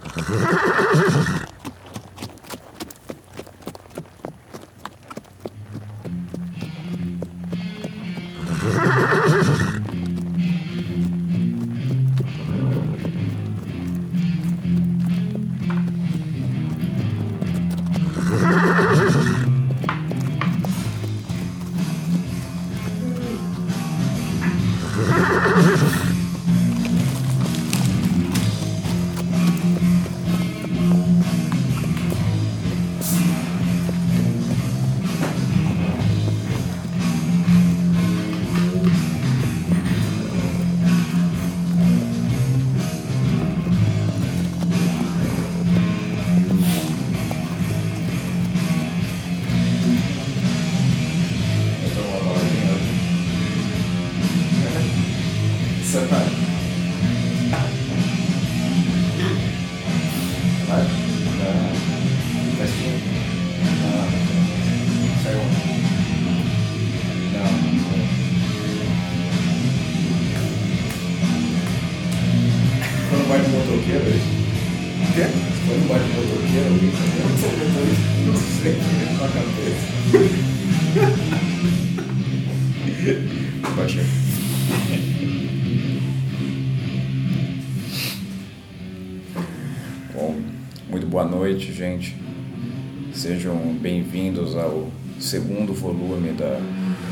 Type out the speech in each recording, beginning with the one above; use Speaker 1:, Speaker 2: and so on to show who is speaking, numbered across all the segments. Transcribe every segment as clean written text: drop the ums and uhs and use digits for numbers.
Speaker 1: Gente, sejam bem-vindos ao segundo volume da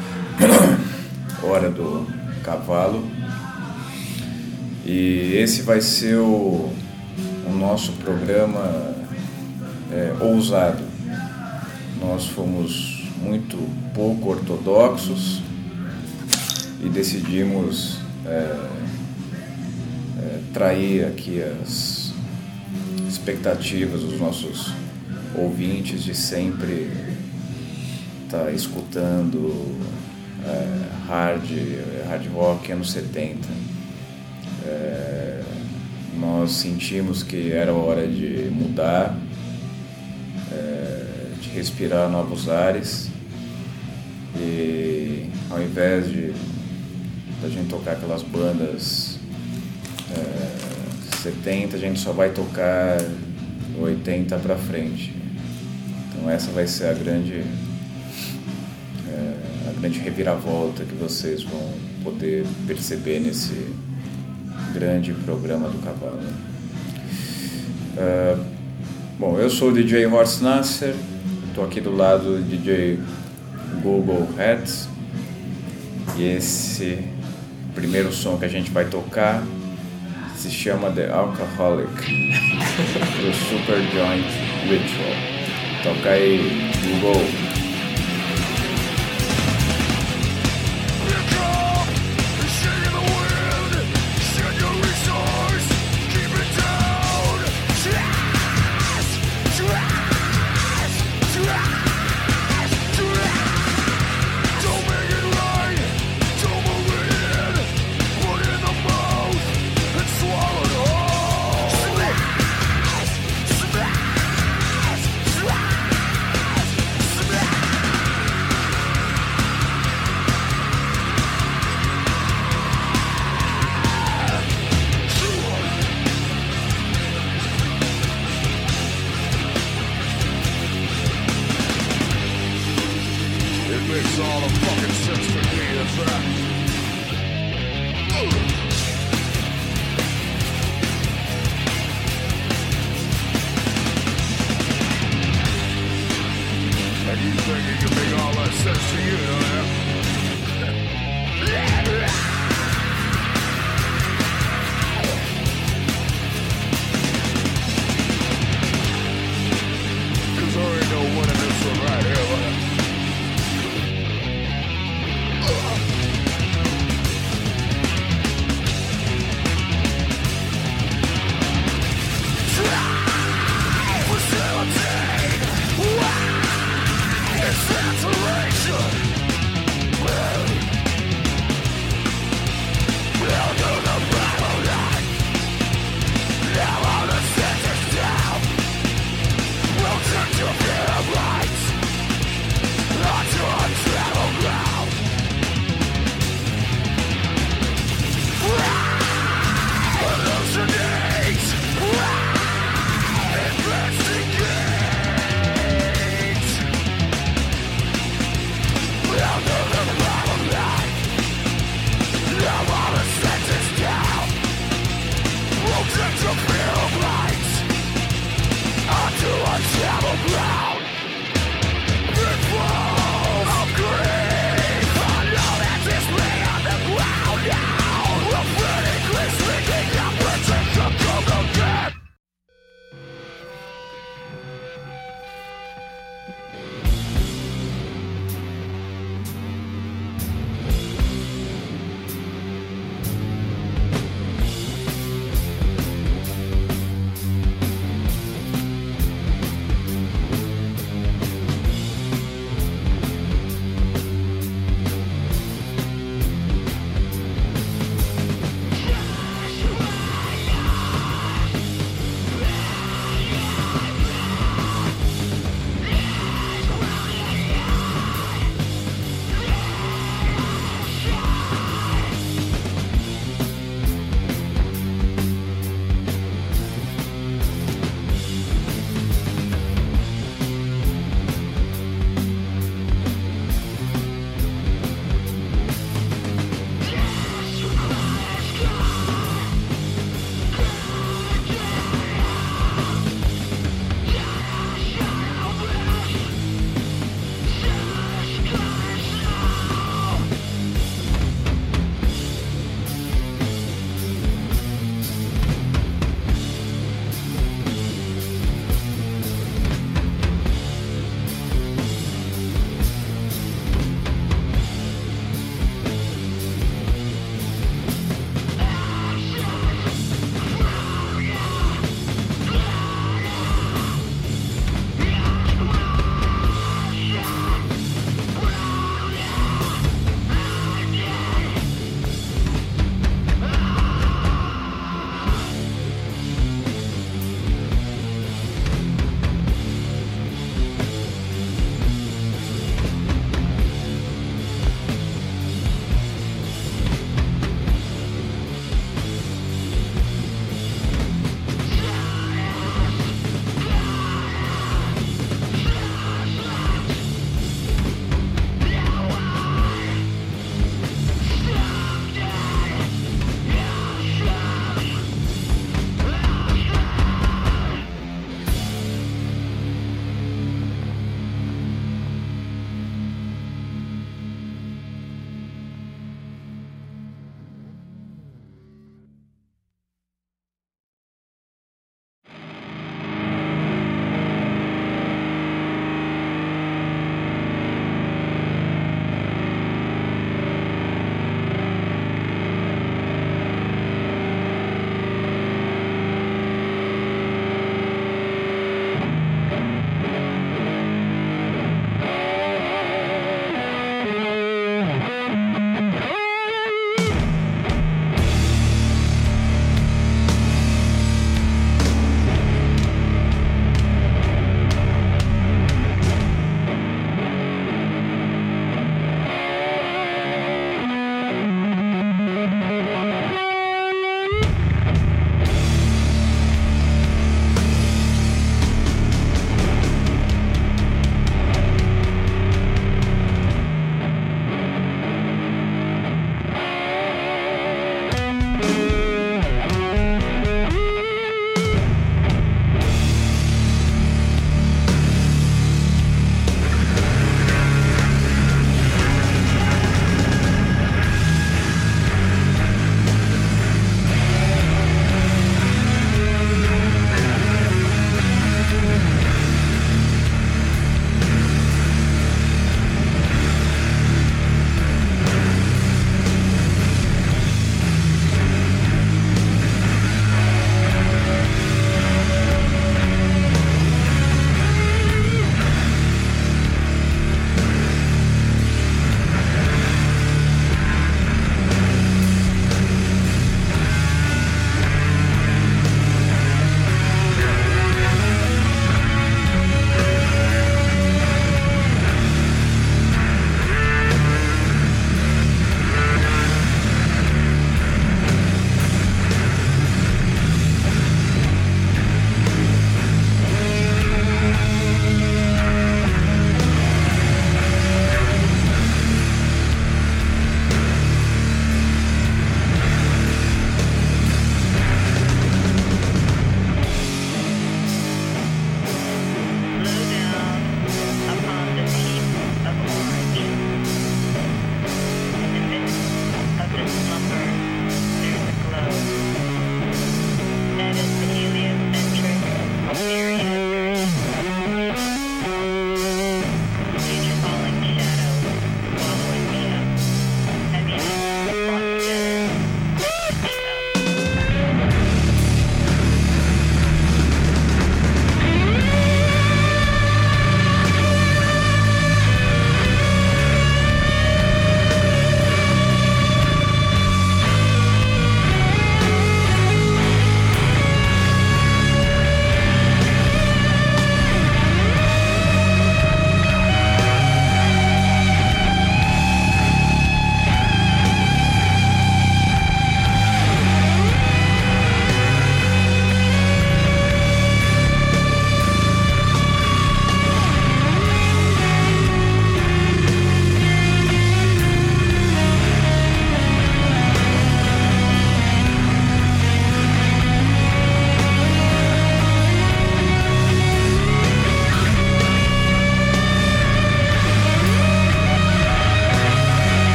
Speaker 1: Hora do Cavalo, e esse vai ser o nosso programa ousado. Nós fomos muito pouco ortodoxos e decidimos trair aqui as expectativas dos nossos ouvintes de sempre estar escutando hard rock anos 70. Nós sentimos que era hora de mudar, de respirar novos ares, e ao invés da gente tocar aquelas bandas 70, a gente só vai tocar 80 pra frente. Então essa vai ser a grande reviravolta que vocês vão poder perceber nesse grande programa do cavalo. Bom, eu sou o DJ Horst Nasser, estou aqui do lado do DJ Google Hats, e esse primeiro som que a gente vai tocar se chama The Alcoholic do Super Joint Ritual. Toca aí, Google.
Speaker 2: Smash!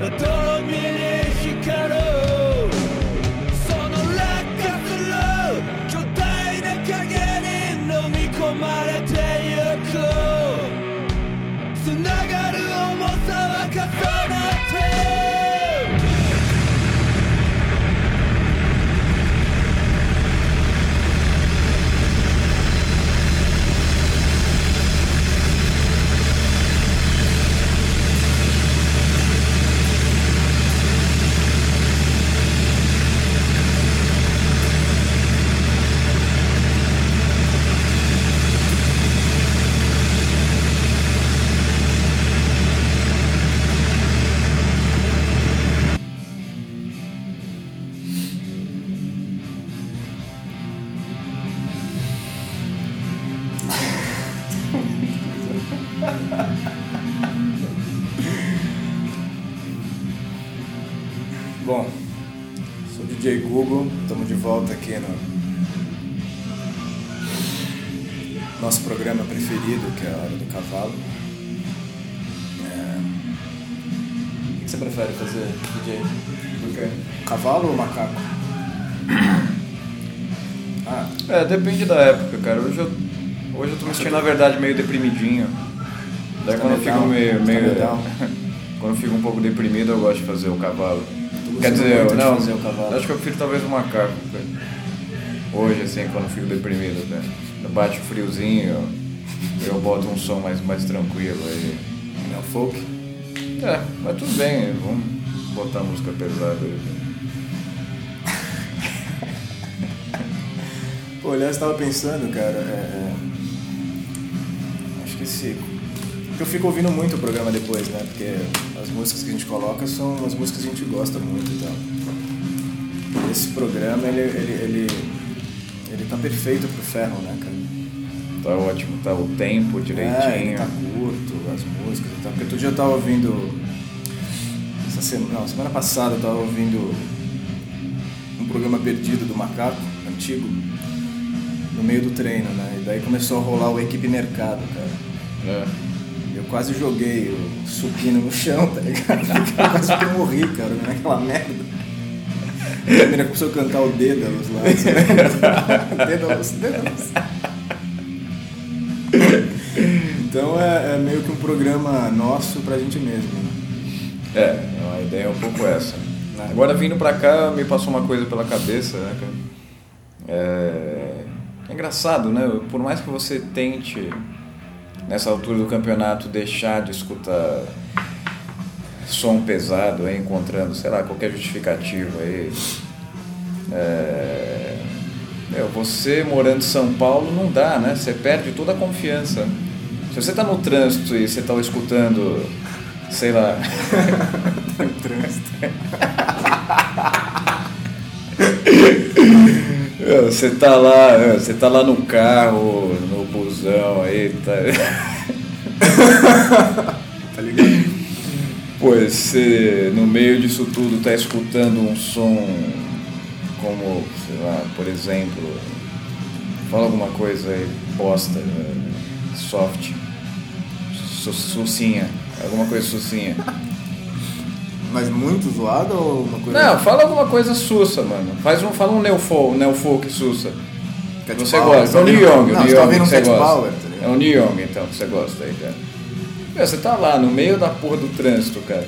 Speaker 2: 泥見に光るその落下する巨大な影に飲み込まれてゆくつながる重さは重なって
Speaker 3: Bom, sou DJ Google, estamos de volta aqui no nosso programa preferido, que é a Hora do Cavalo.
Speaker 1: O que você prefere fazer, DJ?
Speaker 3: O quê? Cavalo ou macaco?
Speaker 1: Depende da época, cara. Hoje eu tô me sentindo, na verdade, meio deprimidinho. Daí quando eu fico meio quando eu fico um pouco deprimido, eu gosto de fazer o cavalo. Quer dizer, acho que eu prefiro talvez o macaco, cara. Hoje, assim, quando eu fico deprimido, cara. Bate o friozinho, eu boto um som mais tranquilo aí.
Speaker 3: É o folk?
Speaker 1: Mas tudo bem, vamos botar música pesada aí.
Speaker 3: Pô, aliás, eu tava pensando, cara, acho que eu fico ouvindo muito o programa depois, né? Porque as músicas que a gente coloca são as músicas que a gente gosta muito, então. Esse programa, ele tá perfeito pro ferro, né, cara?
Speaker 1: Tá ótimo, tá o tempo direitinho.
Speaker 3: Ele tá curto, as músicas e tal. Porque outro dia eu tava ouvindo... semana passada eu tava ouvindo um programa perdido do Macaco, antigo, no meio do treino, né? E daí começou a rolar o Equipe Mercado, cara. Eu quase joguei o supino no chão, tá ligado? Quase que eu morri, cara, naquela merda. A menina começou a cantar o Dédalus lá. Dédalus. Então é meio que um programa nosso pra gente mesmo, né?
Speaker 1: A ideia é um pouco essa. Agora vindo pra cá, me passou uma coisa pela cabeça, né, cara? É engraçado, né? Por mais que você tente, nessa altura do campeonato, deixar de escutar som pesado, aí, encontrando, sei lá, qualquer justificativa aí. Você morando em São Paulo não dá, né? Você perde toda a confiança. Se você tá no trânsito e você tá escutando, sei lá...
Speaker 3: no trânsito.
Speaker 1: Você tá lá no carro, no busão aí, tá...
Speaker 3: Tá ligado?
Speaker 1: Pois você, no meio disso tudo, tá escutando um som como, sei lá, por exemplo, fala alguma coisa aí, bosta, soft, sucinha, alguma coisa sucinha.
Speaker 3: Mas muito zoado ou uma coisa...
Speaker 1: Não, fala alguma coisa sussa, mano. Fala um neofolk sussa.
Speaker 3: Cat
Speaker 1: você
Speaker 3: Power,
Speaker 1: gosta. É o Neil Young,
Speaker 3: você tá ouvindo um Cat Power, tá ligado?
Speaker 1: É o Neil Young, então, que você gosta aí, cara. Você tá lá no meio da porra do trânsito, cara.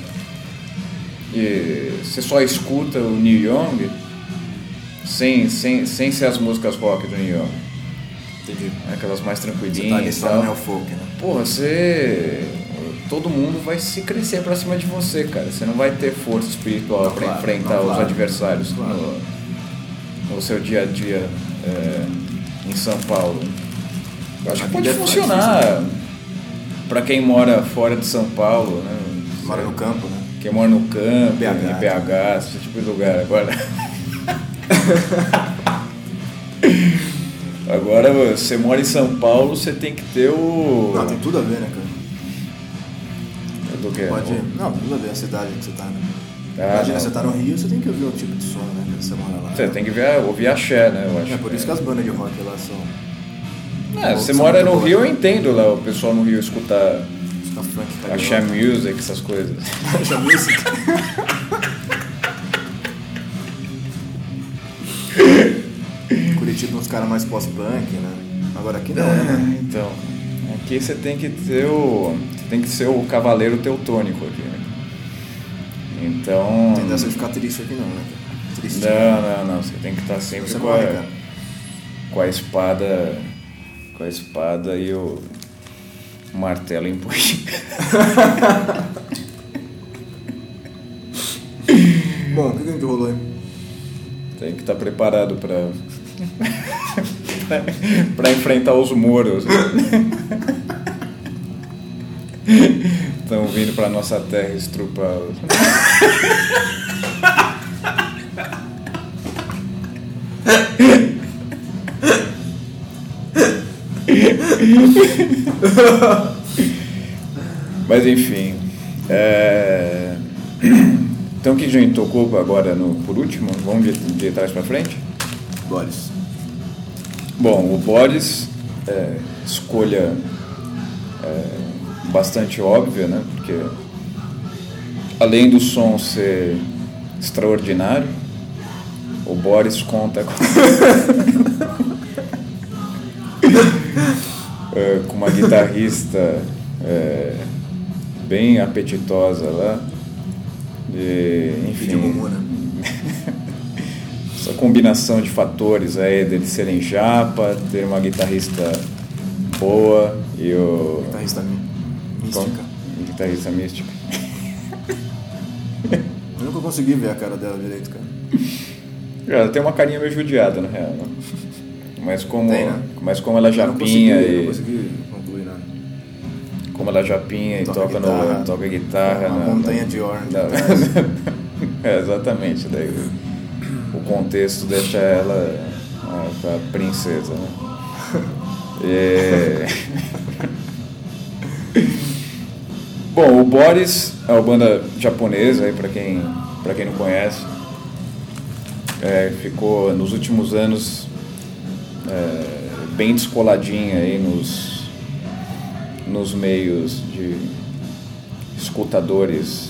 Speaker 1: E você só escuta o Neil Young sem ser as músicas rock do Neil Young.
Speaker 3: Entendi.
Speaker 1: Aquelas mais tranquilinhas.
Speaker 3: Você tá ali só no neofolk, né?
Speaker 1: Porra, todo mundo vai se crescer pra cima de você, cara. Você não vai ter força espiritual pra enfrentar os adversários no seu dia a dia em São Paulo. Eu acho que pode funcionar pra quem mora fora de São Paulo, né?
Speaker 3: Mora no campo, né?
Speaker 1: Quem mora no campo,
Speaker 3: BH,
Speaker 1: BH, esse tipo de lugar. Agora você mora em São Paulo, você tem que ter o...
Speaker 3: Não, tem tudo a ver, né, cara?
Speaker 1: Do quê?
Speaker 3: Não, tem tudo a ver a cidade que você tá, né?
Speaker 1: Imagina,
Speaker 3: você tá no Rio, você tem que ouvir outro tipo de som, né? Que você mora lá.
Speaker 1: Você tem que ouvir axé, né? Eu acho.
Speaker 3: É por isso que as bandas de rock lá são...
Speaker 1: Você mora no Rio, eu entendo lá o pessoal no Rio escutar
Speaker 3: música funk carioca.
Speaker 1: Axé Music, essas coisas.
Speaker 3: Axé Music. Curitiba uns caras mais pós-punk, né? Agora aqui não, né?
Speaker 1: Então, aqui você tem que ter o cavaleiro teutônico aqui, né? Então...
Speaker 3: Não tem dessa de ficar triste aqui não, né? Triste.
Speaker 1: Não, você tem que estar sempre
Speaker 3: Você
Speaker 1: com
Speaker 3: morre, cara.
Speaker 1: a espada e o martelo em punho.
Speaker 3: Bom, o que a gente rolou aí?
Speaker 1: Tem que estar preparado para enfrentar os muros. Estão vindo para nossa terra estrupar. Mas enfim, então o que a gente tocou agora por último? Vamos de trás para frente?
Speaker 3: Boris.
Speaker 1: Bom, o Boris, escolha bastante óbvia, né? Porque além do som ser extraordinário, o Boris conta com uma guitarrista bem apetitosa lá. Enfim, essa combinação de fatores aí dele serem japa, ter uma guitarrista boa e o...
Speaker 3: Guitarrista mística.
Speaker 1: Guitarrista mística.
Speaker 3: Eu nunca consegui ver a cara dela direito, cara.
Speaker 1: Ela tem uma carinha meio judiada, na real, né? Mas como ela é japinha
Speaker 3: eu não consegui concluir nada.
Speaker 1: Como ela é japinha e toca guitarra
Speaker 3: uma montanha de Orange.
Speaker 1: Exatamente, daí o contexto deixa ela a princesa, né? Bom, o Boris é uma banda japonesa, aí para quem não conhece, ficou nos últimos anos bem descoladinha aí nos meios de escutadores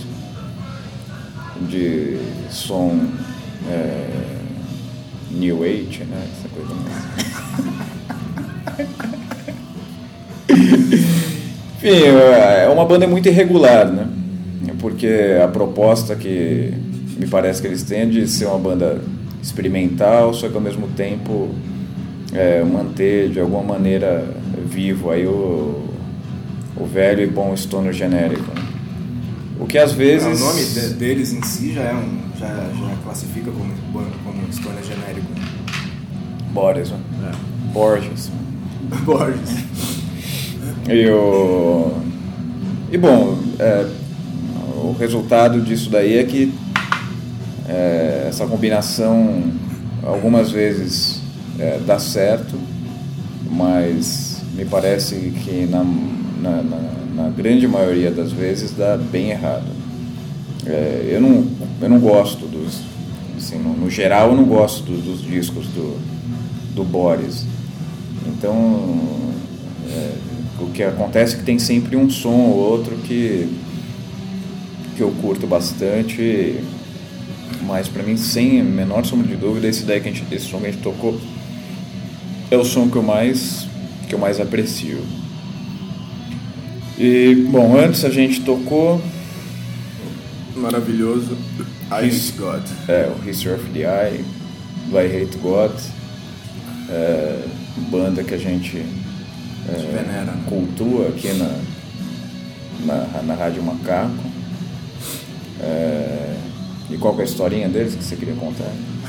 Speaker 1: de som New Age, né? Essa coisa mais. Enfim, é uma banda muito irregular, né? Porque a proposta que me parece que eles têm é de ser uma banda experimental, só que ao mesmo tempo manter de alguma maneira vivo aí o velho e bom stoner genérico, né? O que às vezes...
Speaker 3: O nome deles em si já classifica como stoner genérico.
Speaker 1: Boris, né? Borges.
Speaker 3: Borges.
Speaker 1: E bom, o resultado disso daí é que essa combinação algumas vezes dá certo, mas me parece que na grande maioria das vezes dá bem errado. Eu não gosto dos... Assim, no geral eu não gosto dos discos do Boris. Então o que acontece é que tem sempre um som ou outro que eu curto bastante, mas pra mim, sem a menor sombra de dúvida, esse som que a gente tocou é o som que eu mais aprecio. E bom, antes a gente tocou
Speaker 3: maravilhoso I Hate God.
Speaker 1: O History of the Eye, do I Hate God, banda que a gente
Speaker 3: venera, né?
Speaker 1: cultua aqui na Rádio Macaco. E qual que é a historinha deles que você queria contar?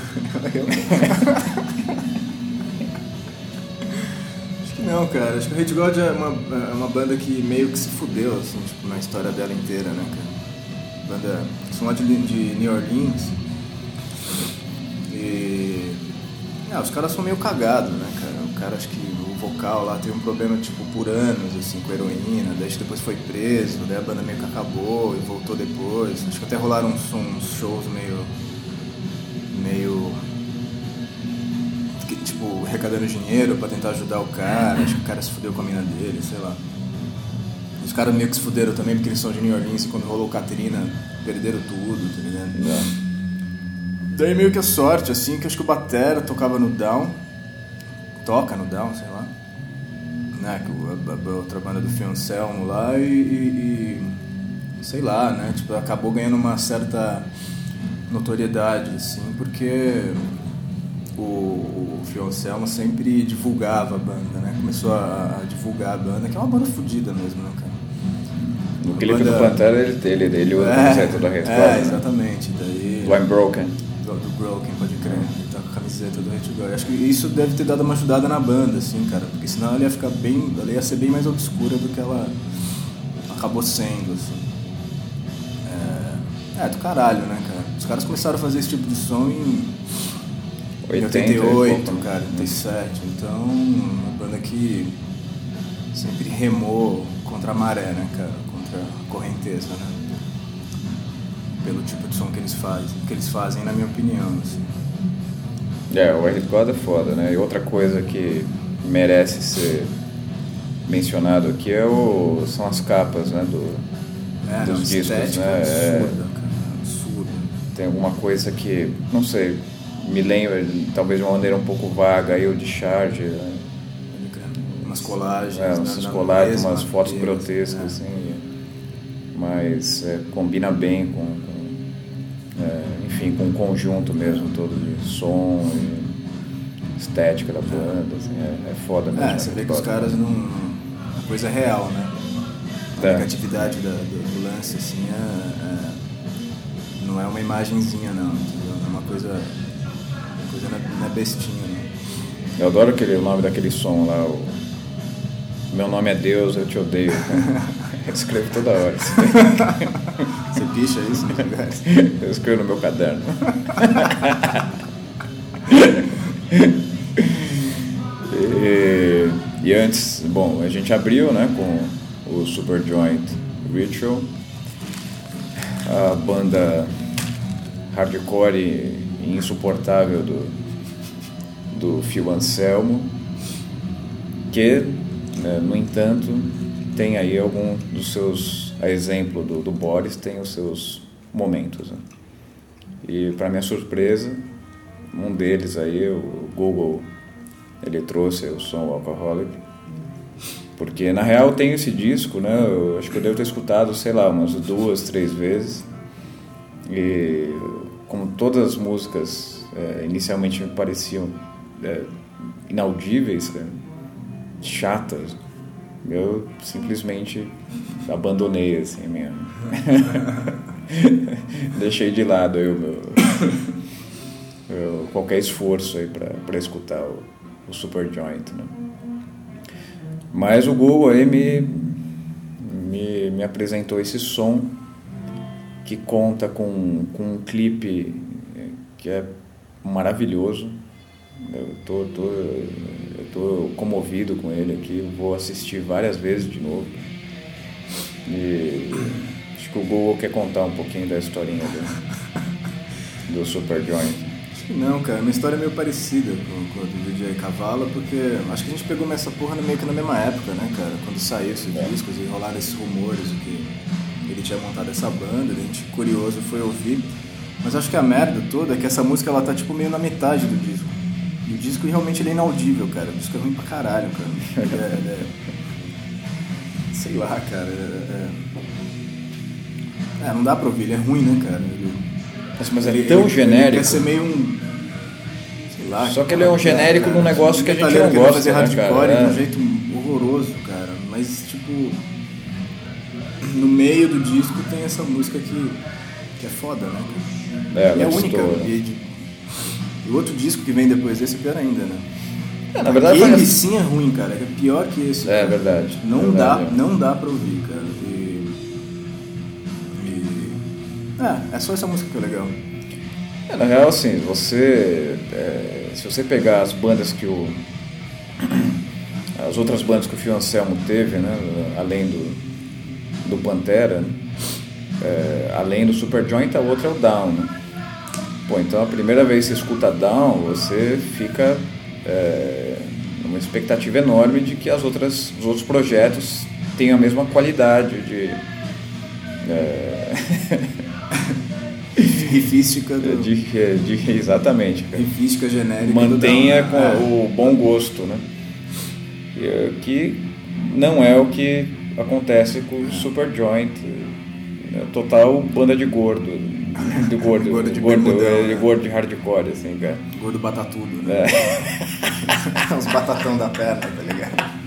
Speaker 3: Acho que não, cara. Acho que o Hate God é uma banda que meio que se fudeu, assim, tipo, na história dela inteira, né, cara? Banda, são lá de New Orleans. E... os caras são meio cagados, né, cara? O cara, acho que o vocal lá teve um problema, tipo, por anos, assim, com heroína. Daí depois foi preso, daí a banda meio que acabou e voltou depois. Acho que até rolaram uns shows meio tipo, arrecadando dinheiro pra tentar ajudar o cara. Acho que o cara se fudeu com a mina dele, sei lá. Os caras meio que se fuderam também, porque eles são de New Orleans, e quando rolou Katrina, perderam tudo, tá ligado? Daí meio que a sorte, assim, que acho que o batera tocava no Down, toca no Down, sei lá, né, que a outra banda do Phil Anselmo lá, e sei lá, né, tipo, acabou ganhando uma certa notoriedade, assim, porque o Phil Anselmo sempre divulgava a banda, né, começou a divulgar a banda, que é uma banda fodida mesmo, né, cara.
Speaker 1: No clipe do Pantera ele usa a camiseta do Red Glove.
Speaker 3: Exatamente, daí...
Speaker 1: Do I'm Broken.
Speaker 3: Do Broken, pode crer, ele tá com a camiseta do Red Glove. Acho que isso deve ter dado uma ajudada na banda, assim, cara, porque senão ela ia ficar bem, ela ia ser bem mais obscura do que ela acabou sendo, assim. Do caralho, né, cara? Os caras começaram a fazer esse tipo de som em 88, cara, 87. Então, uma banda que sempre remou contra a maré, né, cara? Contra a correnteza, né? Pelo tipo de som que eles fazem, na minha opinião, assim.
Speaker 1: O Red God é foda, né? E outra coisa que merece ser mencionado aqui são as capas, né, dos discos, né?
Speaker 3: Absurda, cara, absurda.
Speaker 1: Tem alguma coisa que, não sei, me lembra, talvez de uma maneira um pouco vaga, aí o Discharge, né?
Speaker 3: Umas colagens,
Speaker 1: umas fotos grotescas, assim, mas combina bem enfim, com o conjunto mesmo todo de som e estética da banda, assim, é foda mesmo.
Speaker 3: Você vê que os caras a coisa é real, né? A negatividade do lance, assim, não é uma imagenzinha, não, entendeu? É uma coisa não é bestinha, não.
Speaker 1: Eu adoro o nome daquele som lá, Meu Nome é Deus, Eu Te Odeio. Eu escrevo toda hora.
Speaker 3: Você picha isso nos lugares?
Speaker 1: Eu escrevo no meu caderno. E antes, bom, a gente abriu, né, com o Superjoint Ritual, a banda hardcore e insuportável do Phil Anselmo, que, no entanto, tem aí algum dos seus, a exemplo do Boris, tem os seus momentos, né? E para minha surpresa, um deles aí, o Google, ele trouxe o som Alcoholic, porque na real tem esse disco, né? Eu acho que eu devo ter escutado, sei lá, umas 2, 3 vezes, e como todas as músicas inicialmente me pareciam inaudíveis, chatas, eu simplesmente abandonei, assim, minha... deixei de lado aí qualquer esforço aí para escutar o Superjoint, né? Mas o Google aí me apresentou esse som que conta com um clipe que é maravilhoso. Eu tô comovido com ele aqui, vou assistir várias vezes de novo. E acho que o Google quer contar um pouquinho da historinha do Superjoint.
Speaker 3: Acho que não, cara, minha história é meio parecida com a do DJ Cavala, porque acho que a gente pegou essa porra meio que na mesma época, né, cara? Quando saiu esses discos e rolaram esses rumores de que ele tinha montado essa banda, a gente curioso foi ouvir. Mas acho que a merda toda é que essa música ela tá tipo meio na metade do disco. E o disco realmente ele é inaudível, cara. O disco é ruim pra caralho, cara. Sei lá, cara. Não dá pra ouvir, ele é ruim, né, cara?
Speaker 1: Mas ele é tão genérico.
Speaker 3: Ele quer ser meio um... Sei lá.
Speaker 1: Só que ele é um genérico num negócio que a gente não gosta,
Speaker 3: fazer
Speaker 1: né,
Speaker 3: hardcore
Speaker 1: cara?
Speaker 3: De um jeito horroroso, cara. Mas, tipo... No meio do disco tem essa música que é foda, né, cara? É a única. E o outro disco que vem depois desse é pior ainda, né?
Speaker 1: Na verdade,
Speaker 3: ele sim é ruim, cara. É pior que esse.
Speaker 1: É verdade.
Speaker 3: Não dá pra ouvir, cara. É só essa música que é legal.
Speaker 1: Na real, assim, se você pegar as bandas as outras bandas que o Phil Anselmo teve, né, além do Pantera, além do Superjoint, a outra é o Down, né? Pô, então a primeira vez que você escuta Down, você fica numa expectativa enorme de que os outros projetos tem a mesma qualidade de
Speaker 3: Rifística do...
Speaker 1: exatamente, cara.
Speaker 3: Rifística genérica.
Speaker 1: Mantenha
Speaker 3: do
Speaker 1: com o bom gosto, né? Que não é o que acontece com o Superjoint, né? Total banda de gordo. De gordo,
Speaker 3: Gordo de
Speaker 1: gordo,
Speaker 3: bermudão, né?
Speaker 1: gordo de hardcore, assim, cara.
Speaker 3: Gordo batatudo, né? Os batatão da perna, tá ligado?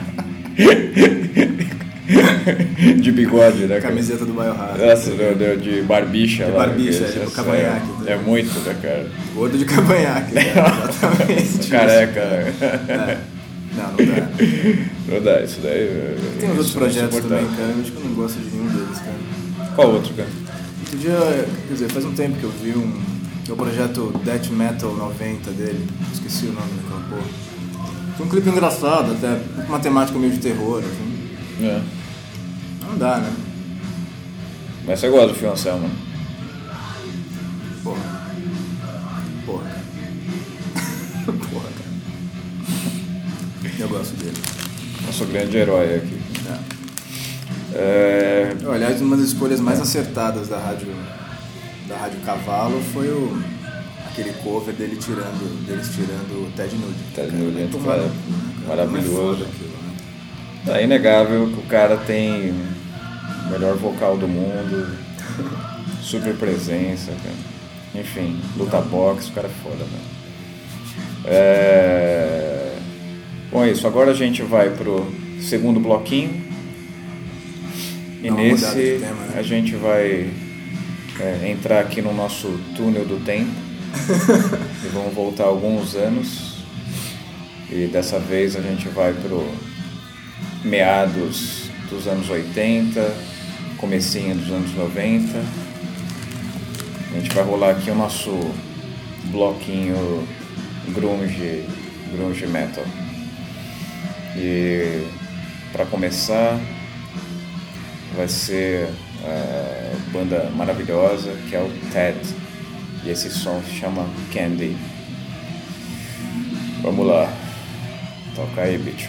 Speaker 1: De bigode, né, cara?
Speaker 3: Camiseta do Biohazard.
Speaker 1: Nossa, de barbicha.
Speaker 3: De
Speaker 1: lá,
Speaker 3: barbicha,
Speaker 1: que
Speaker 3: tipo cavanhaque.
Speaker 1: É muito, né, cara?
Speaker 3: Gordo de cavanhaque, né? Exatamente.
Speaker 1: Careca.
Speaker 3: Não dá.
Speaker 1: Não dá, isso daí...
Speaker 3: Tem uns outros
Speaker 1: isso
Speaker 3: projetos
Speaker 1: é insuportável.
Speaker 3: também, cara. Eu acho que eu não gosto de nenhum deles, cara.
Speaker 1: Qual outro, cara?
Speaker 3: Outro dia, quer dizer, faz um tempo que eu vi o projeto Death Metal 90 dele. Esqueci o nome daquela porra. Foi um clipe engraçado, até uma temática meio de terror, assim.
Speaker 1: É.
Speaker 3: Não dá, né?
Speaker 1: Mas você gosta do Phil Anselmo?
Speaker 3: Porra. Porra, cara. Eu gosto dele.
Speaker 1: Nosso grande herói aqui.
Speaker 3: Aliás, uma das escolhas mais acertadas da Rádio Cavalo foi aquele cover deles tirando o Ted Nugent.
Speaker 1: Ted Nugent,
Speaker 3: Cara,
Speaker 1: maravilhoso.
Speaker 3: aquilo, né?
Speaker 1: É inegável que o cara tem o melhor vocal do mundo, super presença, cara. Enfim, luta boxe, o cara é foda, né? Bom, é isso. Agora a gente vai pro segundo bloquinho. E
Speaker 3: Dá uma mudada de
Speaker 1: nesse
Speaker 3: tema, né?
Speaker 1: a gente vai entrar aqui no nosso túnel do tempo e vamos voltar alguns anos. E dessa vez a gente vai pro meados dos anos 80, comecinho dos anos 90. A gente vai rolar aqui o nosso bloquinho grunge metal. E para começar vai ser a banda maravilhosa que é o Ted, e esse som se chama Candy. Vamos lá, toca aí, bicho.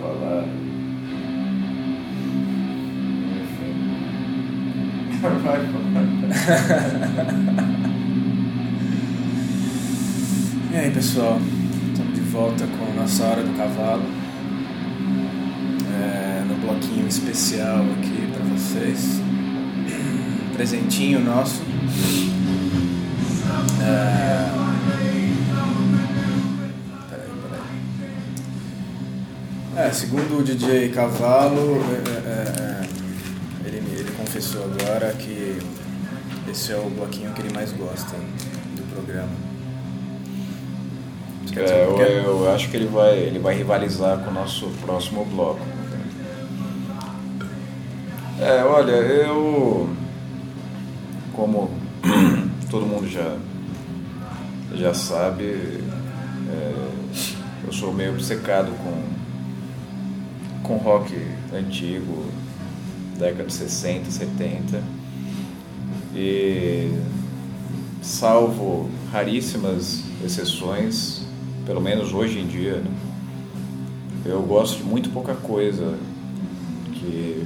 Speaker 1: falar.
Speaker 3: E aí, pessoal, estamos de volta com a nossa Hora do Cavalo, no bloquinho especial aqui para vocês, presentinho nosso. Peraí. Segundo o DJ Cavalo, ele confessou agora que esse é o bloquinho que ele mais gosta do programa.
Speaker 1: Eu acho que ele vai rivalizar com o nosso próximo bloco. Olha, eu, como todo mundo já sabe, eu sou meio obcecado com rock antigo, década de 60, 70, e salvo raríssimas exceções, pelo menos hoje em dia, né, eu gosto de muito pouca coisa que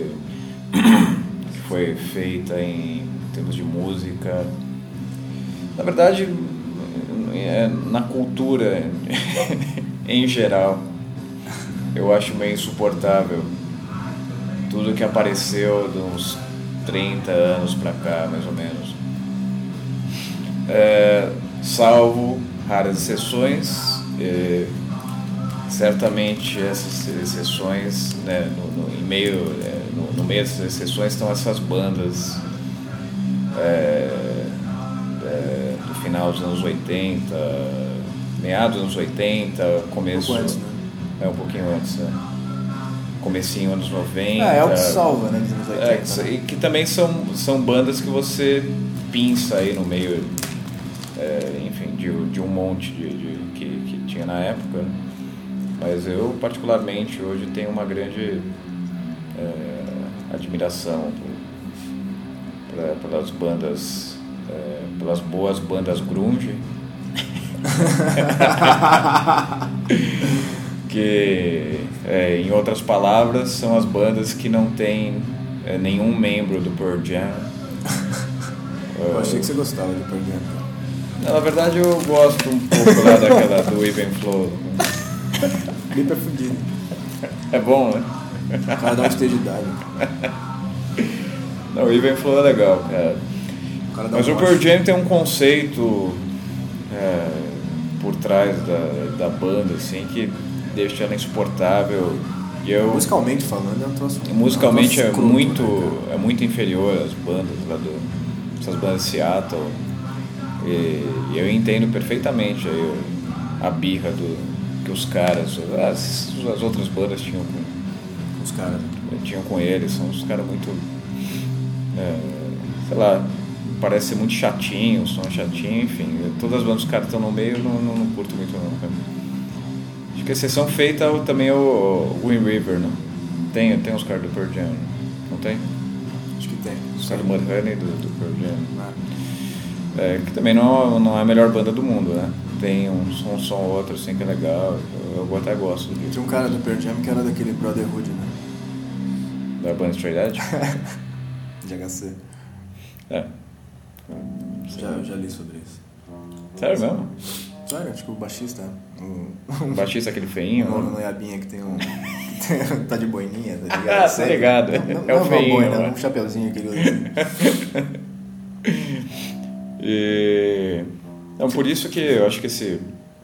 Speaker 1: foi feita em termos de música. Na verdade, na cultura em geral, eu acho meio insuportável tudo que apareceu de uns 30 anos pra cá, mais ou menos. Salvo raras exceções, certamente essas exceções, né, no meio dessas exceções estão essas bandas do final dos anos 80, meados dos anos 80, começo...
Speaker 3: Um pouco antes, né?
Speaker 1: Um pouquinho antes, né? Comecinho anos 90.
Speaker 3: É o que salva, né, dos anos 80.
Speaker 1: E que também são bandas que você pinça aí no meio, enfim, de um monte que tinha na época, né? Mas eu, particularmente, hoje tenho uma grande admiração pelas bandas, pelas boas bandas grunge, que, em outras palavras, são as bandas que não tem nenhum membro do Pearl Jam.
Speaker 3: Eu achei que você gostava do Pearl Jam.
Speaker 1: Na verdade, eu gosto um pouco lá daquela do Even Flow.
Speaker 3: Clipe é fudido.
Speaker 1: É bom, né?
Speaker 3: O cara dá um stage dive.
Speaker 1: Não, o Even Flow é legal, cara. Mas o Pearl Jam tem um conceito por trás da banda, assim, que deixa ela insuportável. E
Speaker 3: musicalmente falando, é um troço.
Speaker 1: Musicalmente
Speaker 3: é
Speaker 1: muito inferior às bandas lá essas bandas de Seattle. E eu entendo perfeitamente aí a birra que os caras, as outras bandas tinham com
Speaker 3: os caras.
Speaker 1: Tinham com eles. São uns caras muito, sei lá, parece ser muito chatinho, som chatinho, enfim. Todas as bandas dos caras estão no meio, não curto muito não, cara. Acho que a exceção feita também é o Wind River, né? Tem uns caras do Pearl Jam, não tem?
Speaker 3: Acho que tem.
Speaker 1: Os caras do Mudhoney do Pearl Jam. Que também não é a melhor banda do mundo, né? Tem um som ou outro assim que é legal, eu até gosto disso.
Speaker 3: Tinha um cara do Pearl Jam que era daquele Brotherhood, né?
Speaker 1: Da banda Straight Edge?
Speaker 3: De HC. Já li sobre isso.
Speaker 1: Sério mesmo?
Speaker 3: Sério, acho que o baixista.
Speaker 1: O baixista, aquele feinho?
Speaker 3: O noiabinha que tem um. Tá de boininha, tá ligado?
Speaker 1: Tá ligado.
Speaker 3: Não é o feinho. Boina, um chapeuzinho que ele usa.
Speaker 1: Então, por isso que eu acho que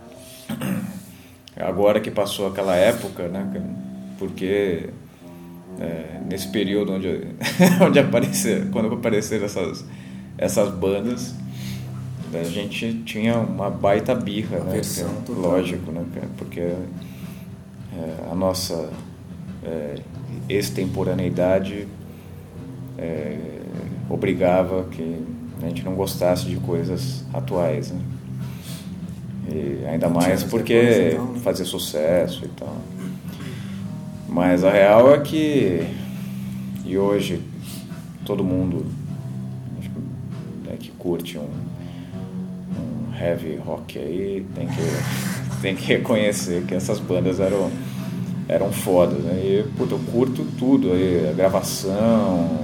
Speaker 1: agora que passou aquela época, né? Porque nesse período quando apareceram essas bandas, a gente tinha uma baita birra, né? Lógico, né? Porque a nossa extemporaneidade obrigava que a gente não gostasse de coisas atuais, né? E ainda mais porque fazia sucesso e tal. Mas a real é que hoje todo mundo que curte um heavy rock aí tem que reconhecer que essas bandas eram eram fodas, né? E, puta, eu curto tudo aí, a gravação,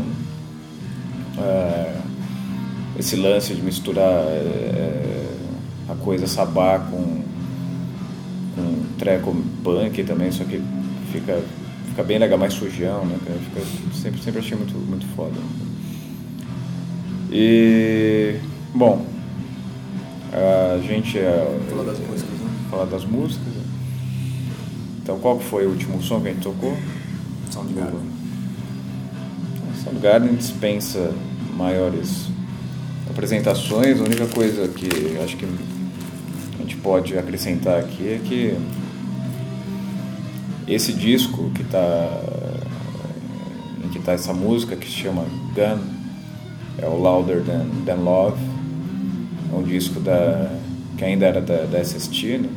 Speaker 1: esse lance de misturar a coisa sabá com treco punk também, só que fica bem legal, mais sujão, né, cara? Sempre achei muito, muito foda. E, bom, a gente
Speaker 3: Falar das músicas, né?
Speaker 1: falar das músicas. Então, qual que foi o último som que a gente tocou?
Speaker 3: Soundgarden.
Speaker 1: Soundgarden dispensa maiores apresentações. A única coisa que acho que a gente pode acrescentar aqui é que esse disco em que tá essa música que se chama Gun, é o Louder Than Love, é um disco que ainda era da SST, né?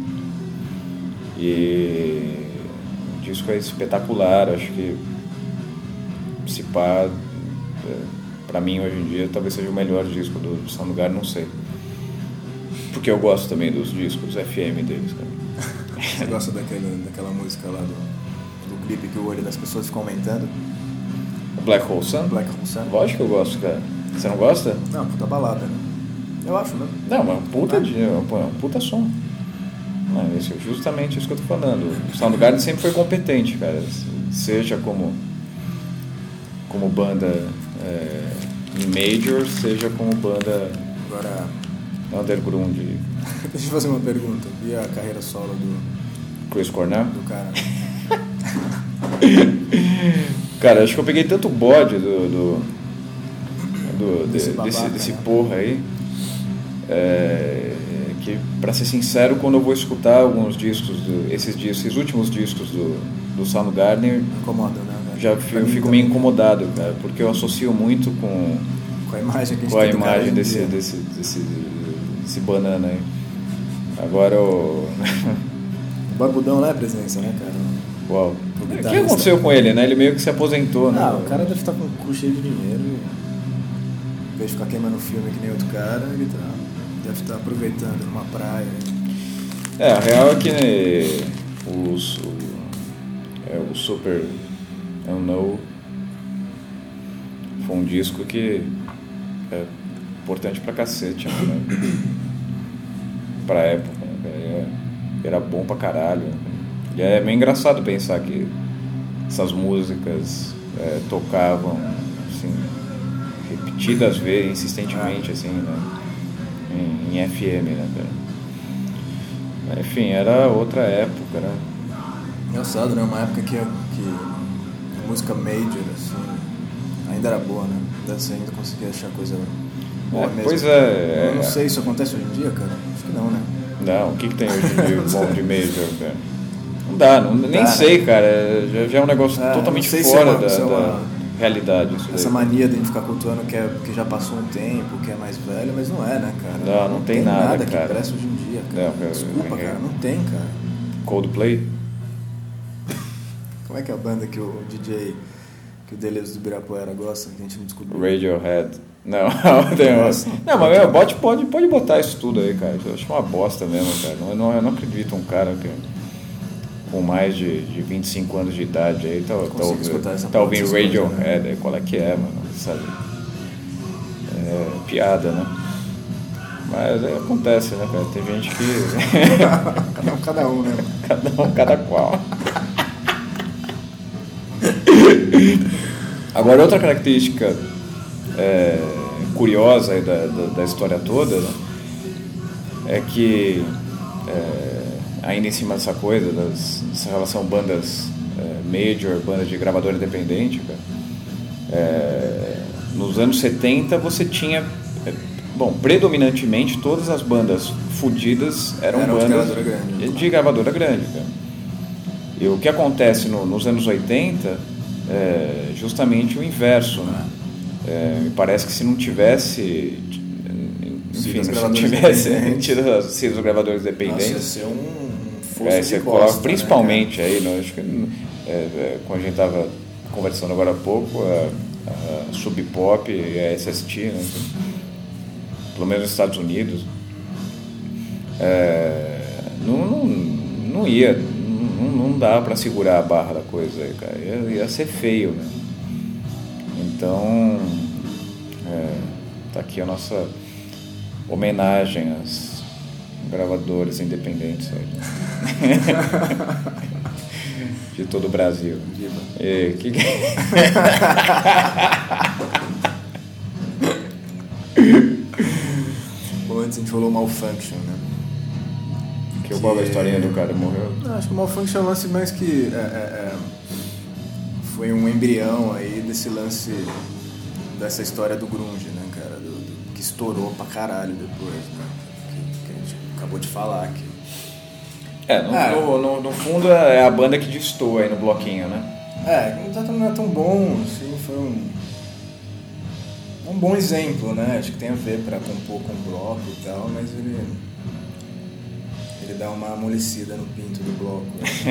Speaker 1: E o disco é espetacular, acho que se pá, pra mim hoje em dia talvez seja o melhor disco do Soundgarden, não sei, porque eu gosto também dos discos FM deles, cara.
Speaker 3: Você gosta daquela música lá do clipe que o olho das pessoas ficam aumentando?
Speaker 1: Black Hole Sun?
Speaker 3: Black Hole Sun?
Speaker 1: Lógico que eu gosto, cara. Você não gosta?
Speaker 3: Não, puta balada, né? Eu acho, né?
Speaker 1: Não, mas é um puta som. Não, justamente isso que eu tô falando. O Soundgarden sempre foi competente, cara. Seja como banda em major, seja como banda
Speaker 3: Agora,
Speaker 1: underground.
Speaker 3: deixa eu fazer uma pergunta. Vi a carreira solo do
Speaker 1: Chris Cornell?
Speaker 3: cara.
Speaker 1: Cara, acho que eu peguei tanto bode
Speaker 3: Desse babaca,
Speaker 1: desse
Speaker 3: né?
Speaker 1: porra aí, que, pra ser sincero, quando eu vou escutar alguns discos, esses últimos discos do Soundgarden,
Speaker 3: Incomoda, né?
Speaker 1: eu fico meio incomodado, cara, porque eu associo muito com
Speaker 3: a imagem que a gente
Speaker 1: a
Speaker 3: tem do cara
Speaker 1: imagem
Speaker 3: hoje em dia.
Speaker 1: desse banana aí. Agora
Speaker 3: O Barbudão lá é presença, né, cara?
Speaker 1: Uau.
Speaker 3: O
Speaker 1: O que
Speaker 3: guitarrista.
Speaker 1: aconteceu com ele, né? Ele meio que se aposentou, né?
Speaker 3: O cara deve estar com o cu cheio de dinheiro. Em vez de ficar queimando filme que nem outro cara, ele deve estar aproveitando numa praia.
Speaker 1: A real é que o Super Unknown foi um disco que é importante pra cacete, né? Pra época, né? Era bom pra caralho. E é meio engraçado pensar que essas músicas tocavam assim, repetidas vezes, insistentemente, assim, né? Em FM, né, cara? Mas, enfim, era outra época, né?
Speaker 3: Engraçado, né? Uma época que a música major, assim, ainda era boa, né? Você ainda conseguia achar coisa boa mesmo.
Speaker 1: Pois
Speaker 3: Eu não sei se isso acontece hoje em dia, cara. Acho que não, né?
Speaker 1: Não, o que tem hoje em dia bom de major, cara? Não dá, nem
Speaker 3: dá,
Speaker 1: sei,
Speaker 3: né?
Speaker 1: cara. Já é um negócio totalmente
Speaker 3: não sei se
Speaker 1: fora
Speaker 3: é uma
Speaker 1: da realidade. Isso
Speaker 3: essa
Speaker 1: daí.
Speaker 3: mania de a gente ficar cultuando que já passou um tempo, que é mais velho, mas não é, né, cara?
Speaker 1: Não tem nada,
Speaker 3: que
Speaker 1: cara.
Speaker 3: presta hoje em dia, cara.
Speaker 1: Não, cara,
Speaker 3: Desculpa, cara, não tem, cara.
Speaker 1: Coldplay?
Speaker 3: Como é que é a banda que o DJ, que o Deleuze do Ibirapuera gosta, que a gente não descobriu?
Speaker 1: Radiohead. Não, não, mas pode botar isso tudo aí, cara. Eu acho uma bosta mesmo, cara. Eu não acredito um cara que com mais de 25 anos de idade aí tá ouvindo Radiohead, aí qual é que é, mano, sabe? É piada, né? Mas acontece, né, cara? Tem gente que...
Speaker 3: Cada um, né?
Speaker 1: cada qual. Agora, outra característica curiosa aí da história toda, né, é que ainda em cima dessa coisa, dessa relação bandas major, bandas de gravadora independente, cara, nos anos 70 você tinha, predominantemente todas as bandas fudidas eram bandas de gravadora grande, cara. E o que acontece nos anos 80 é justamente o inverso, né? Me parece que se não tivesse, enfim, se não tivesse sido os gravadores dependentes,
Speaker 3: ia ser um força
Speaker 1: você
Speaker 3: de
Speaker 1: coloca
Speaker 3: bosta,
Speaker 1: principalmente,
Speaker 3: né,
Speaker 1: aí, né, acho que, como a gente estava conversando agora há pouco, a Sub Pop e a SST, né, pelo menos nos Estados Unidos, não não dá pra segurar a barra da coisa aí, cara. Ia ser feio, né? Então, tá aqui a nossa homenagem aos gravadores independentes aí. De todo o Brasil.
Speaker 3: Bom, antes a gente falou Malfunction, né?
Speaker 1: Qual é a historinha do cara que morreu?
Speaker 3: Não, acho que o Malfunction é um lance mais que foi um embrião aí desse lance, dessa história do grunge, né, cara? Que estourou pra caralho depois, né? Que a gente acabou de falar aqui.
Speaker 1: No fundo é a banda que destoa aí no bloquinho, né?
Speaker 3: Não é tão bom, assim, foi um bom exemplo, né? Acho que tem a ver pra compor com o bloco e tal, mas ele dá uma amolecida no pinto do bloco.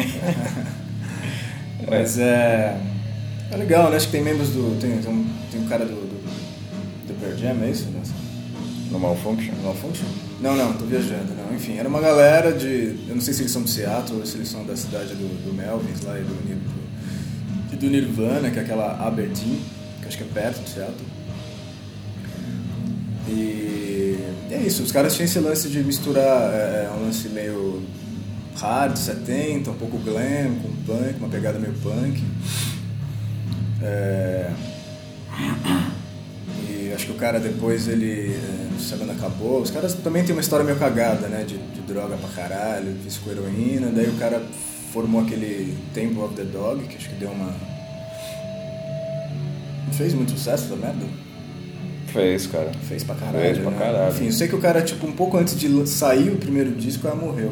Speaker 3: Mas é legal, né? Acho que tem membros do... Tem um cara do Pearl Jam, é isso?
Speaker 1: No Malfunction?
Speaker 3: Não, tô viajando, não. Enfim, era uma galera de... Eu não sei se eles são de Seattle ou se eles são da cidade do Melvins lá e do Nirvana, que é aquela Aberdeen, que acho que é perto de Seattle. E é isso, os caras tinham esse lance de misturar um lance meio hard, 70, um pouco glam, com punk, uma pegada meio punk. E acho que o cara depois, a banda acabou, os caras também tem uma história meio cagada, né, de droga pra caralho, fez com heroína, daí o cara formou aquele Temple of the Dog, que acho que deu uma... Não fez muito sucesso essa merda?
Speaker 1: Fez, cara.
Speaker 3: Fez pra caralho,
Speaker 1: pra
Speaker 3: né?
Speaker 1: caralho.
Speaker 3: Enfim, eu sei que o cara, tipo, um pouco antes de sair o primeiro disco, o cara morreu.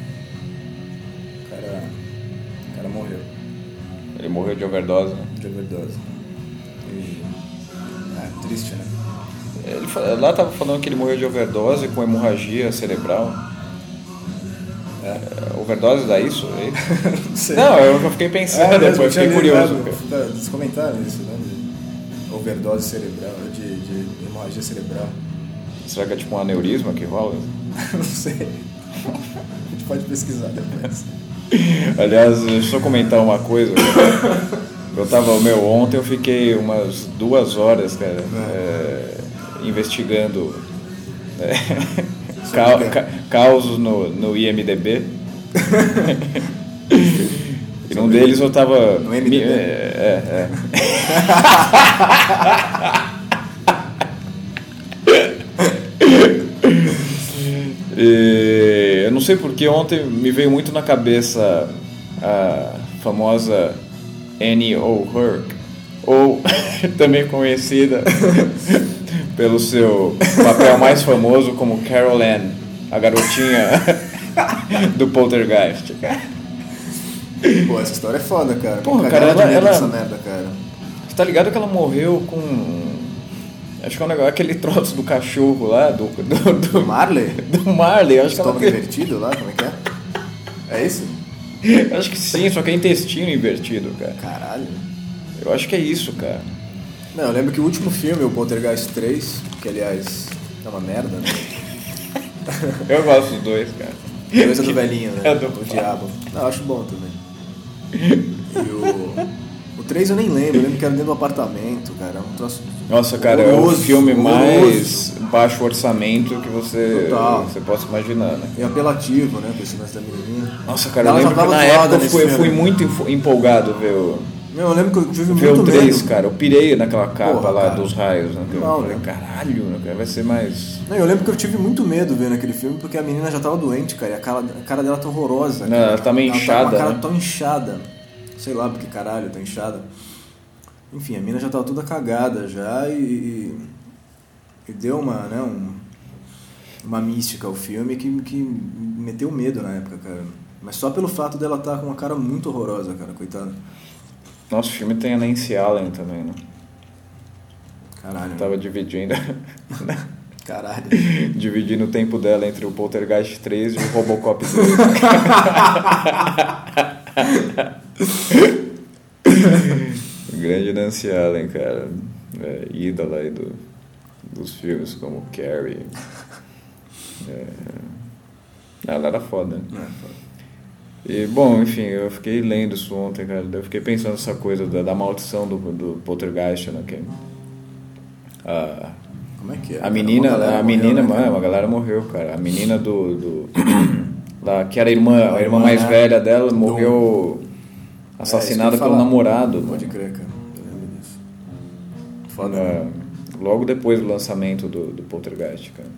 Speaker 3: O cara morreu.
Speaker 1: Ele morreu de overdose, né?
Speaker 3: De overdose. Triste, né?
Speaker 1: Lá tava falando que ele morreu de overdose com hemorragia cerebral. Overdose dá isso?
Speaker 3: Não sei.
Speaker 1: Não, eu fiquei pensando depois, fiquei curioso.
Speaker 3: Eles comentaram isso, né? De overdose cerebral, de hemorragia cerebral.
Speaker 1: Será que é tipo um aneurisma que rola?
Speaker 3: Não sei. A gente pode pesquisar depois.
Speaker 1: Aliás, deixa eu só comentar uma coisa. Ontem eu fiquei umas 2 horas, cara, investigando causos no IMDB. E num deles eu tava...
Speaker 3: No MDB?
Speaker 1: Eu não sei porque ontem me veio muito na cabeça a famosa Annie O'Rourke, ou também conhecida pelo seu papel mais famoso como Carol Ann, a garotinha do Poltergeist.
Speaker 3: Pô, essa história é foda, cara.
Speaker 1: Porra, cara, ela...
Speaker 3: essa merda, cara.
Speaker 1: Você tá ligado que ela morreu com... Acho que é um negócio, aquele troço do cachorro lá, do
Speaker 3: Marley?
Speaker 1: Do Marley, acho que ela...
Speaker 3: Estômago invertido lá, como é que é? É isso?
Speaker 1: Acho que sim, só que é intestino invertido, cara.
Speaker 3: Caralho.
Speaker 1: Eu acho que é isso, cara.
Speaker 3: Não, eu lembro que o último filme, o Poltergeist 3, que aliás é uma merda, né?
Speaker 1: Eu gosto dos dois, cara.
Speaker 3: O 2 é do velhinho, né?
Speaker 1: É do
Speaker 3: o diabo. Não, eu acho bom também. E o 3 eu nem lembro, eu lembro que era dentro do apartamento, cara. Um troço...
Speaker 1: Nossa, cara,
Speaker 3: horroroso,
Speaker 1: é o filme
Speaker 3: horroroso.
Speaker 1: Mais baixo orçamento que você possa imaginar, né?
Speaker 3: E apelativo, né? Com esse lance da menininha.
Speaker 1: Nossa, cara, eu lembro que na época eu fui muito empolgado ver o...
Speaker 3: Eu lembro que eu tive
Speaker 1: ver
Speaker 3: muito
Speaker 1: o 3,
Speaker 3: medo.
Speaker 1: cara. Eu pirei naquela capa. Porra, lá, cara, dos raios, né? Eu falei,
Speaker 3: né?
Speaker 1: Caralho, né? Vai ser mais...
Speaker 3: Não, eu lembro que eu tive muito medo vendo aquele filme, porque a menina já tava doente, cara. E a cara dela tá horrorosa.
Speaker 1: Não, ela tá meio inchada,
Speaker 3: tá com a cara
Speaker 1: né?
Speaker 3: tão inchada. Sei lá porque caralho, tá inchada. Enfim, a mina já tava toda cagada já e deu uma, né, uma mística ao filme que meteu medo na época, cara. Mas só pelo fato dela estar com uma cara muito horrorosa, cara, coitada.
Speaker 1: Nosso filme tem a Nancy Allen também, né?
Speaker 3: Caralho.
Speaker 1: Tava dividindo.
Speaker 3: Caralho.
Speaker 1: Dividindo o tempo dela entre o Poltergeist 3 e o Robocop 2. Grande Nancy Allen, cara. Ídola aí dos filmes como Carrie. Ela era foda, né? E, bom, enfim, eu fiquei lendo isso ontem, cara. Eu fiquei pensando nessa coisa da maldição do Poltergeist, né?
Speaker 3: Como é que é?
Speaker 1: A menina,
Speaker 3: Morreu, né,
Speaker 1: uma galera morreu, cara. A menina que era a irmã mais velha dela, morreu assassinada
Speaker 3: isso que eu ia
Speaker 1: pelo
Speaker 3: falar.
Speaker 1: namorado.
Speaker 3: Pode crer, cara. Eu lembro disso. Foda, né?
Speaker 1: Logo depois do lançamento do Poltergeist, cara.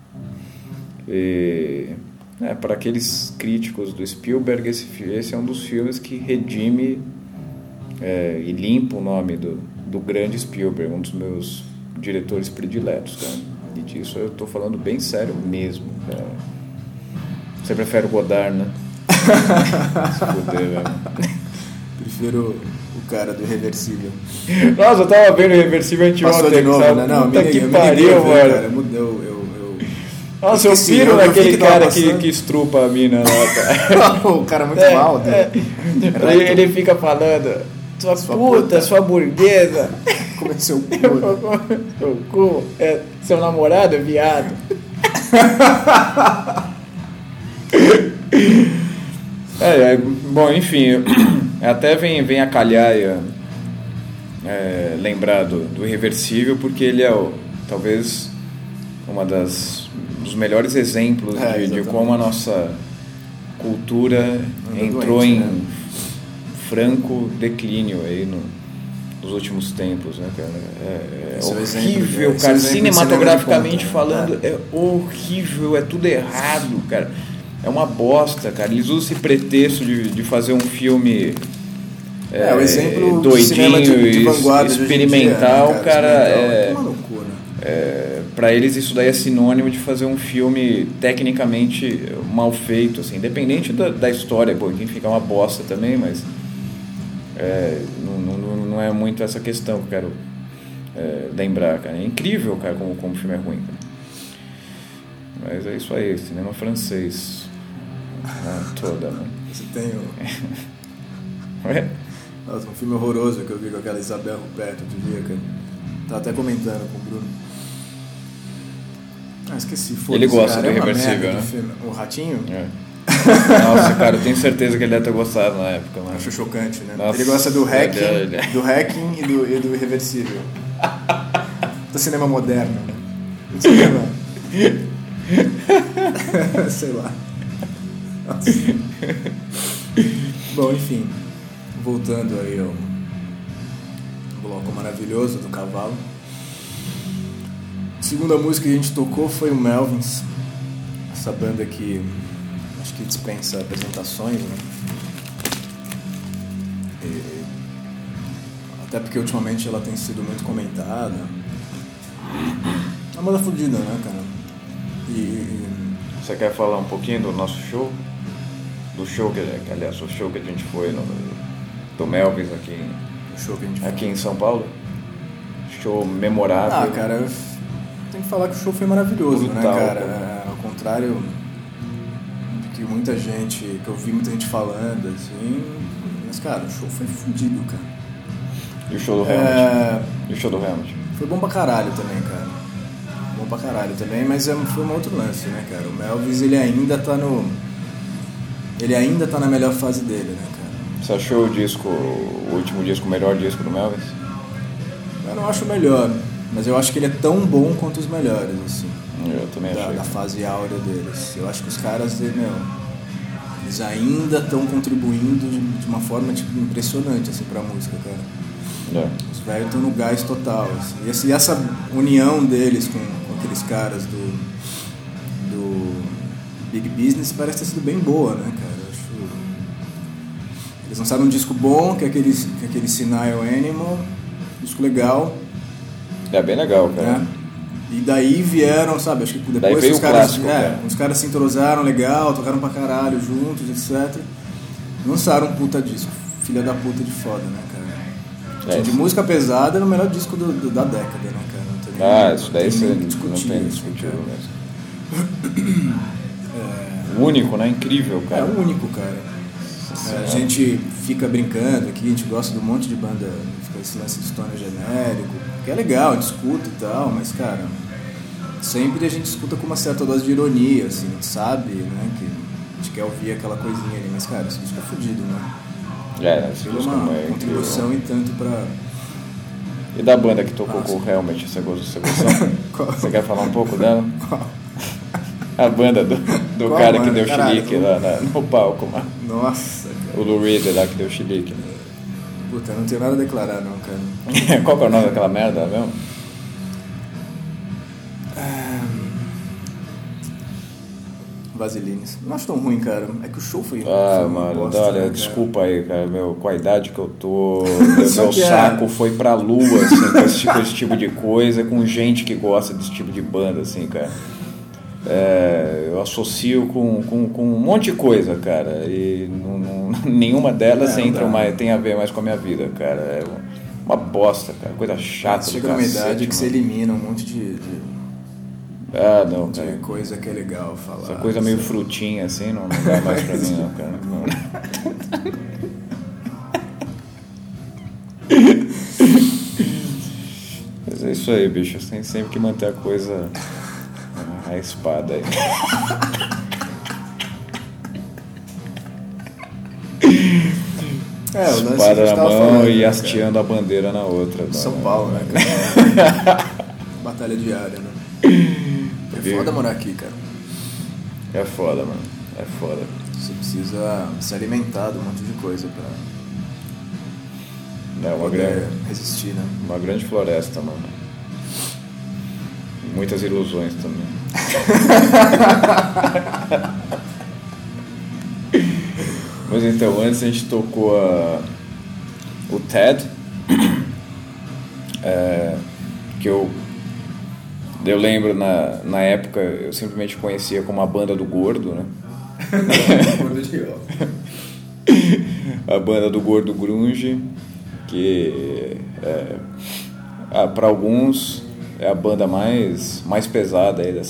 Speaker 1: E para aqueles críticos do Spielberg, esse é um dos filmes que redime e limpa o nome do grande Spielberg, um dos meus diretores prediletos, cara. E disso eu tô falando bem sério mesmo, cara. Você prefere o Godard, né? Se fuder, velho.
Speaker 3: Prefiro o cara do Irreversível.
Speaker 1: Nossa, eu tava vendo o Irreversível
Speaker 3: Passou
Speaker 1: anteontem,
Speaker 3: de novo,
Speaker 1: sabe?
Speaker 3: né? Não,
Speaker 1: Puta
Speaker 3: me
Speaker 1: que
Speaker 3: liguei,
Speaker 1: pariu,
Speaker 3: cara.
Speaker 1: mano.
Speaker 3: Nossa,
Speaker 1: Eu piro
Speaker 3: vi
Speaker 1: naquele
Speaker 3: que tava
Speaker 1: cara
Speaker 3: passando.
Speaker 1: que estrupa a mina lá, cara.
Speaker 3: O cara muito mal, Deus.
Speaker 1: Ele fica falando, sua puta, sua burguesa,
Speaker 3: Como é seu cu?
Speaker 1: seu cu, seu namorado é viado. Bom, enfim, até vem a calhar lembrar do Irreversível, porque ele é talvez dos melhores exemplos de como a nossa cultura entrou
Speaker 3: doente,
Speaker 1: em
Speaker 3: né?
Speaker 1: franco declínio aí nos últimos tempos, né, cara?
Speaker 3: Esse é o
Speaker 1: horrível,
Speaker 3: exemplo,
Speaker 1: cara.
Speaker 3: esse é o exemplo de
Speaker 1: Cinematograficamente
Speaker 3: cinema de ponta,
Speaker 1: falando, é horrível, é tudo errado, cara. É uma bosta, cara. Eles usam esse pretexto de fazer um filme
Speaker 3: o exemplo do cinema
Speaker 1: doidinho
Speaker 3: de vanguarda de hoje em dia,
Speaker 1: experimental,
Speaker 3: né,
Speaker 1: cara.
Speaker 3: Toma no cu, né?
Speaker 1: Pra eles isso daí é sinônimo de fazer um filme tecnicamente mal feito, assim, independente da história, pô, enfim, fica uma bosta também, mas não é muito essa questão que eu quero lembrar, cara. É incrível, cara, como o filme é ruim, cara. Mas é isso aí, cinema francês. Toda, né?
Speaker 3: Você tem
Speaker 1: Ué?
Speaker 3: Nossa, um filme horroroso que eu vi com aquela Isabelle Huppert outro dia, cara. Tava até comentando com o Bruno. Esqueci, foda-se,
Speaker 1: Ele gosta
Speaker 3: cara,
Speaker 1: do
Speaker 3: é uma
Speaker 1: Irreversível,
Speaker 3: merda
Speaker 1: né?
Speaker 3: de filme. O Ratinho?
Speaker 1: Nossa, cara, eu tenho certeza que ele deve ter gostado na época, mano.
Speaker 3: Acho chocante, né?
Speaker 1: Nossa,
Speaker 3: ele gosta do Hacking,
Speaker 1: ele-
Speaker 3: do Hacking e do Irreversível. Do cinema moderno, né? Do cinema... Sei lá. Nossa. Bom, enfim. Voltando aí ao bloco maravilhoso do cavalo. A segunda música que a gente tocou foi o Melvins. Essa banda que acho que dispensa apresentações, né? Até porque ultimamente ela tem sido muito comentada. É uma banda fodida, né, cara?
Speaker 1: Você quer falar um pouquinho do nosso show? Do show aliás, o show que a gente foi do Melvins
Speaker 3: O show que a gente foi.
Speaker 1: aqui em São Paulo? Show memorável.
Speaker 3: Cara, eu tenho que falar que o show foi maravilhoso,
Speaker 1: Brutal,
Speaker 3: né, cara? Ao contrário do que muita gente, que eu vi muita gente falando, assim. Mas, cara, o show foi fodido, cara.
Speaker 1: E o show do Helmut? E o show do Helmut?
Speaker 3: Foi bom pra caralho também, cara. Bom pra caralho também, mas foi um outro lance, né, cara? O Melvins, ele ainda tá na melhor fase dele, né, cara?
Speaker 1: Você achou o último disco, o melhor disco do Melvins?
Speaker 3: Eu não acho o melhor, mas eu acho que ele é tão bom quanto os melhores, assim.
Speaker 1: Eu também achei.
Speaker 3: Da fase áurea deles. Eu acho que os caras, eles ainda estão contribuindo de uma forma tipo, impressionante assim, pra música, cara. Os velhos estão no gás total. Assim. E essa união deles com aqueles caras do Big Business parece ter sido bem boa, né, cara? Eu acho... Eles lançaram um disco bom, que é aquele Senile Animal, um disco legal.
Speaker 1: É bem legal, cara.
Speaker 3: Né? E daí vieram, sabe, acho que depois
Speaker 1: daí veio
Speaker 3: os
Speaker 1: o
Speaker 3: caras,
Speaker 1: clássico, cara.
Speaker 3: os caras se entrosaram legal, tocaram pra caralho juntos, etc. Lançaram um puta disco, filha da puta de foda, né, cara? De música pesada era o melhor disco da década, né, cara? Não tem
Speaker 1: isso daí você não tem discutível mesmo. O único, né? Incrível, cara.
Speaker 3: É o único, cara. A gente fica brincando aqui, a gente gosta de um monte de banda, fica esse lance de stoner genérico, que é legal, a gente escuta e tal, mas, cara, sempre a gente escuta com uma certa dose de ironia, assim, a gente sabe, né, que gente quer ouvir aquela coisinha ali, mas cara, esse disco é fodido, né?
Speaker 1: Esse
Speaker 3: Foi
Speaker 1: disco
Speaker 3: uma
Speaker 1: é
Speaker 3: contribuição
Speaker 1: incrível.
Speaker 3: e tanto pra...
Speaker 1: E da banda que tocou com o Helmet, você gostou? Você quer falar um pouco dela? A banda do
Speaker 3: Qual
Speaker 1: cara
Speaker 3: banda?
Speaker 1: que deu
Speaker 3: Caralho,
Speaker 1: chilique lá no palco, mano.
Speaker 3: Nossa, cara.
Speaker 1: O Lou Reed lá que deu chilique.
Speaker 3: Puta, não tenho nada a declarar não, cara.
Speaker 1: Qual que é o nome daquela merda mesmo?
Speaker 3: Vaselines. Não acho tão ruim, cara. É que o show foi
Speaker 1: Ah,
Speaker 3: uma
Speaker 1: mano,
Speaker 3: bosta,
Speaker 1: olha,
Speaker 3: né, cara?
Speaker 1: desculpa aí, cara, com a idade que eu tô,
Speaker 3: Só
Speaker 1: meu
Speaker 3: que
Speaker 1: saco foi pra lua, assim, com esse tipo de coisa, com gente que gosta desse tipo de banda, assim, cara. Eu associo com um monte de coisa, cara, e nenhuma delas tem a ver mais com a minha vida, cara. É uma bosta, cara, coisa chata.
Speaker 3: Chega numa idade que você elimina um monte de
Speaker 1: não,
Speaker 3: de
Speaker 1: cara.
Speaker 3: coisa que é legal falar.
Speaker 1: Essa coisa meio frutinha, assim, não dá mais pra mim, não, cara. Mas é isso aí, bicho. Você tem sempre que manter a coisa... a espada aí.
Speaker 3: O lance que a
Speaker 1: Espada
Speaker 3: gente
Speaker 1: na
Speaker 3: tava
Speaker 1: mão
Speaker 3: falando,
Speaker 1: e
Speaker 3: né,
Speaker 1: hasteando a bandeira na outra.
Speaker 3: cara? São Paulo, né, cara? Batalha diária, né? É foda morar aqui, cara.
Speaker 1: É foda, mano. É foda.
Speaker 3: Você precisa se alimentar de um monte de coisa pra poder resistir, né?
Speaker 1: Uma grande floresta, mano. Muitas ilusões também. Mas então, antes a gente tocou o Ted, que eu lembro na época eu simplesmente conhecia como a banda do Gordo, né? A banda do Gordo Grunge, que para alguns é a banda mais pesada aí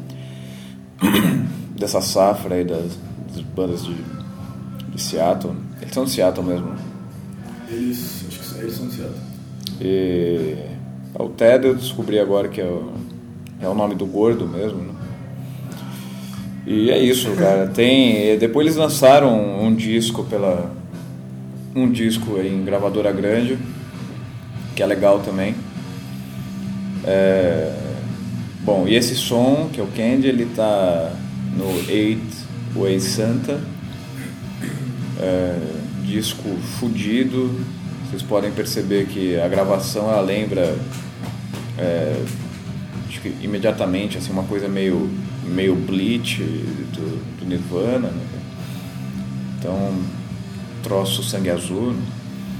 Speaker 1: dessa safra aí das bandas de Seattle. Eles são de Seattle mesmo.
Speaker 3: Acho que eles são de Seattle.
Speaker 1: E o Ted eu descobri agora que é o nome do Gordo mesmo, né? E é isso, cara. Depois eles lançaram um disco em gravadora grande, que é legal também. Bom, e esse som, que é o Candy, ele tá no 8 Way Santa, disco fudido. Vocês podem perceber que a gravação ela lembra acho que imediatamente assim, uma coisa meio Bleach do Nirvana, né? Então, troço sangue azul, né?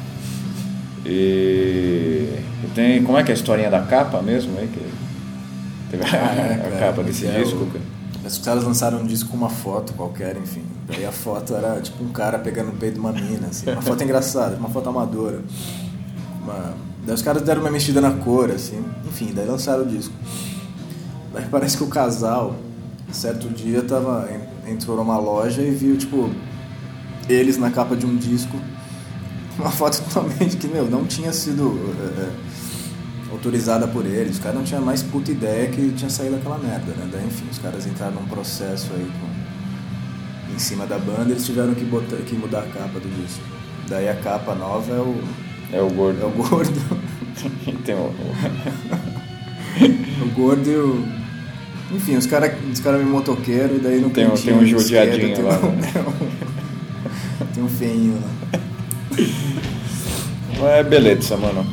Speaker 1: E tem, como é que é a historinha da capa mesmo aí, que teve a capa desse disco, cara?
Speaker 3: Os caras lançaram um disco com uma foto qualquer, enfim. Daí a foto era tipo um cara pegando no peito de uma mina, assim. Uma foto engraçada, uma foto amadora. Daí os caras deram uma mexida na cor, assim. Enfim, daí lançaram o disco. Daí parece que o casal, certo dia, entrou numa loja e viu, tipo, eles na capa de um disco. Uma foto totalmente que, não tinha sido autorizada por eles. Os caras não tinham mais puta ideia que tinha saído aquela merda, né? Daí, enfim, os caras entraram num processo aí em cima da banda e eles tiveram que mudar a capa do disco. Daí a capa nova
Speaker 1: é o Gordo.
Speaker 3: É o Gordo.
Speaker 1: Tem
Speaker 3: o Gordo e o... Enfim, os cara meio motoqueiro e daí no
Speaker 1: tem um judiadinho lá.
Speaker 3: Tem um feinho lá.
Speaker 1: Beleza, mano.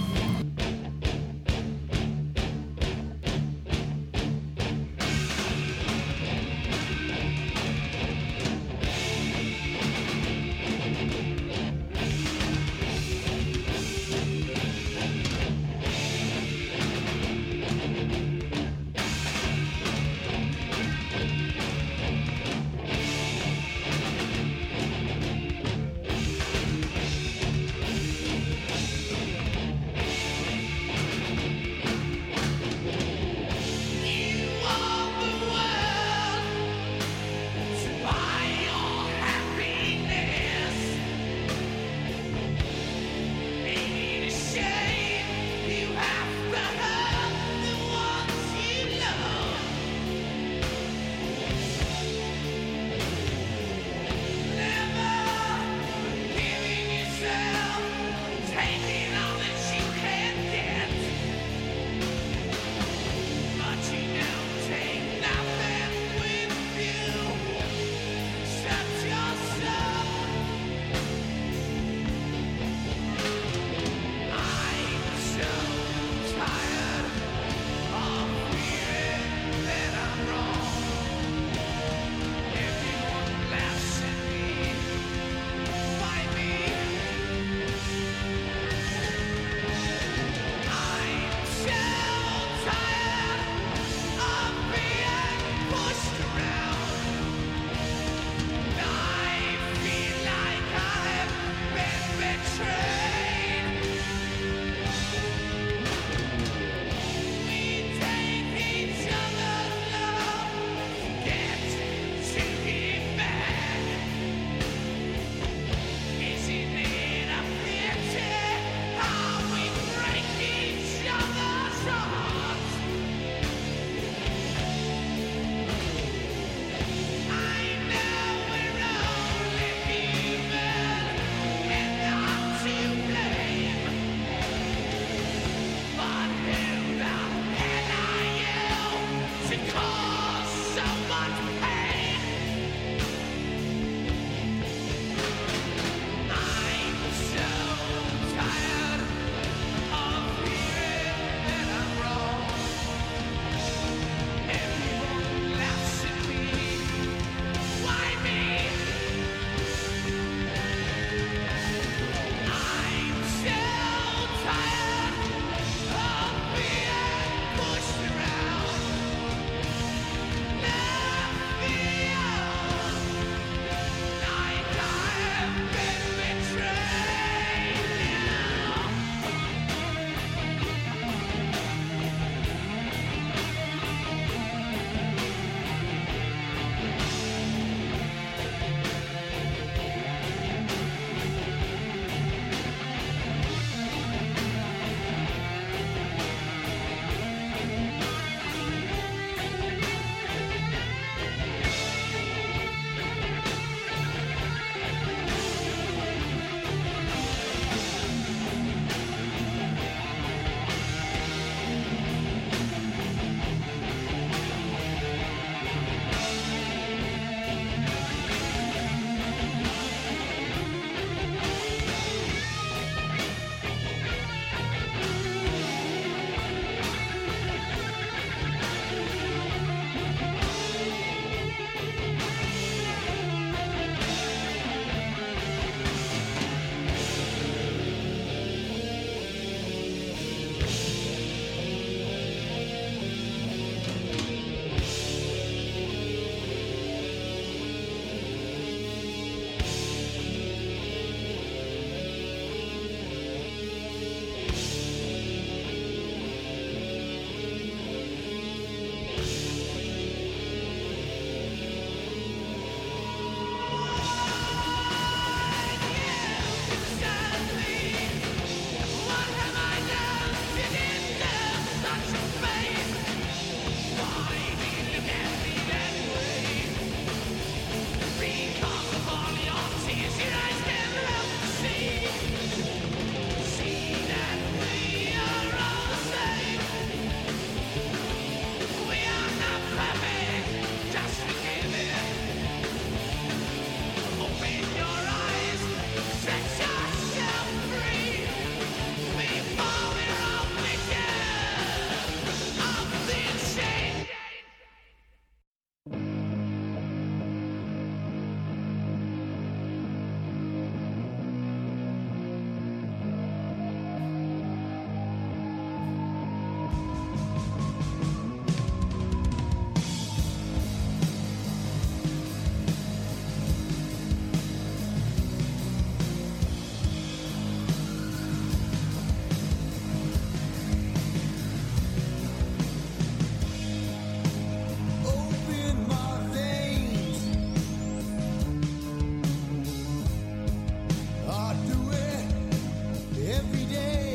Speaker 2: every day.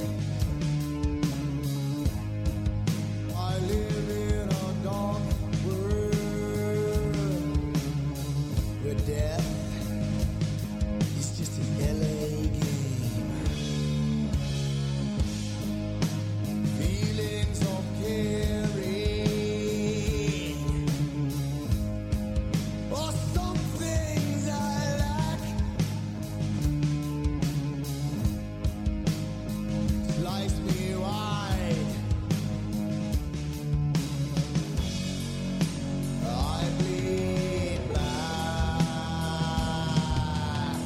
Speaker 2: I live in a dark world where death is just an LA game. Feelings of caring are some things I lack. Slice me wide, I bleed black.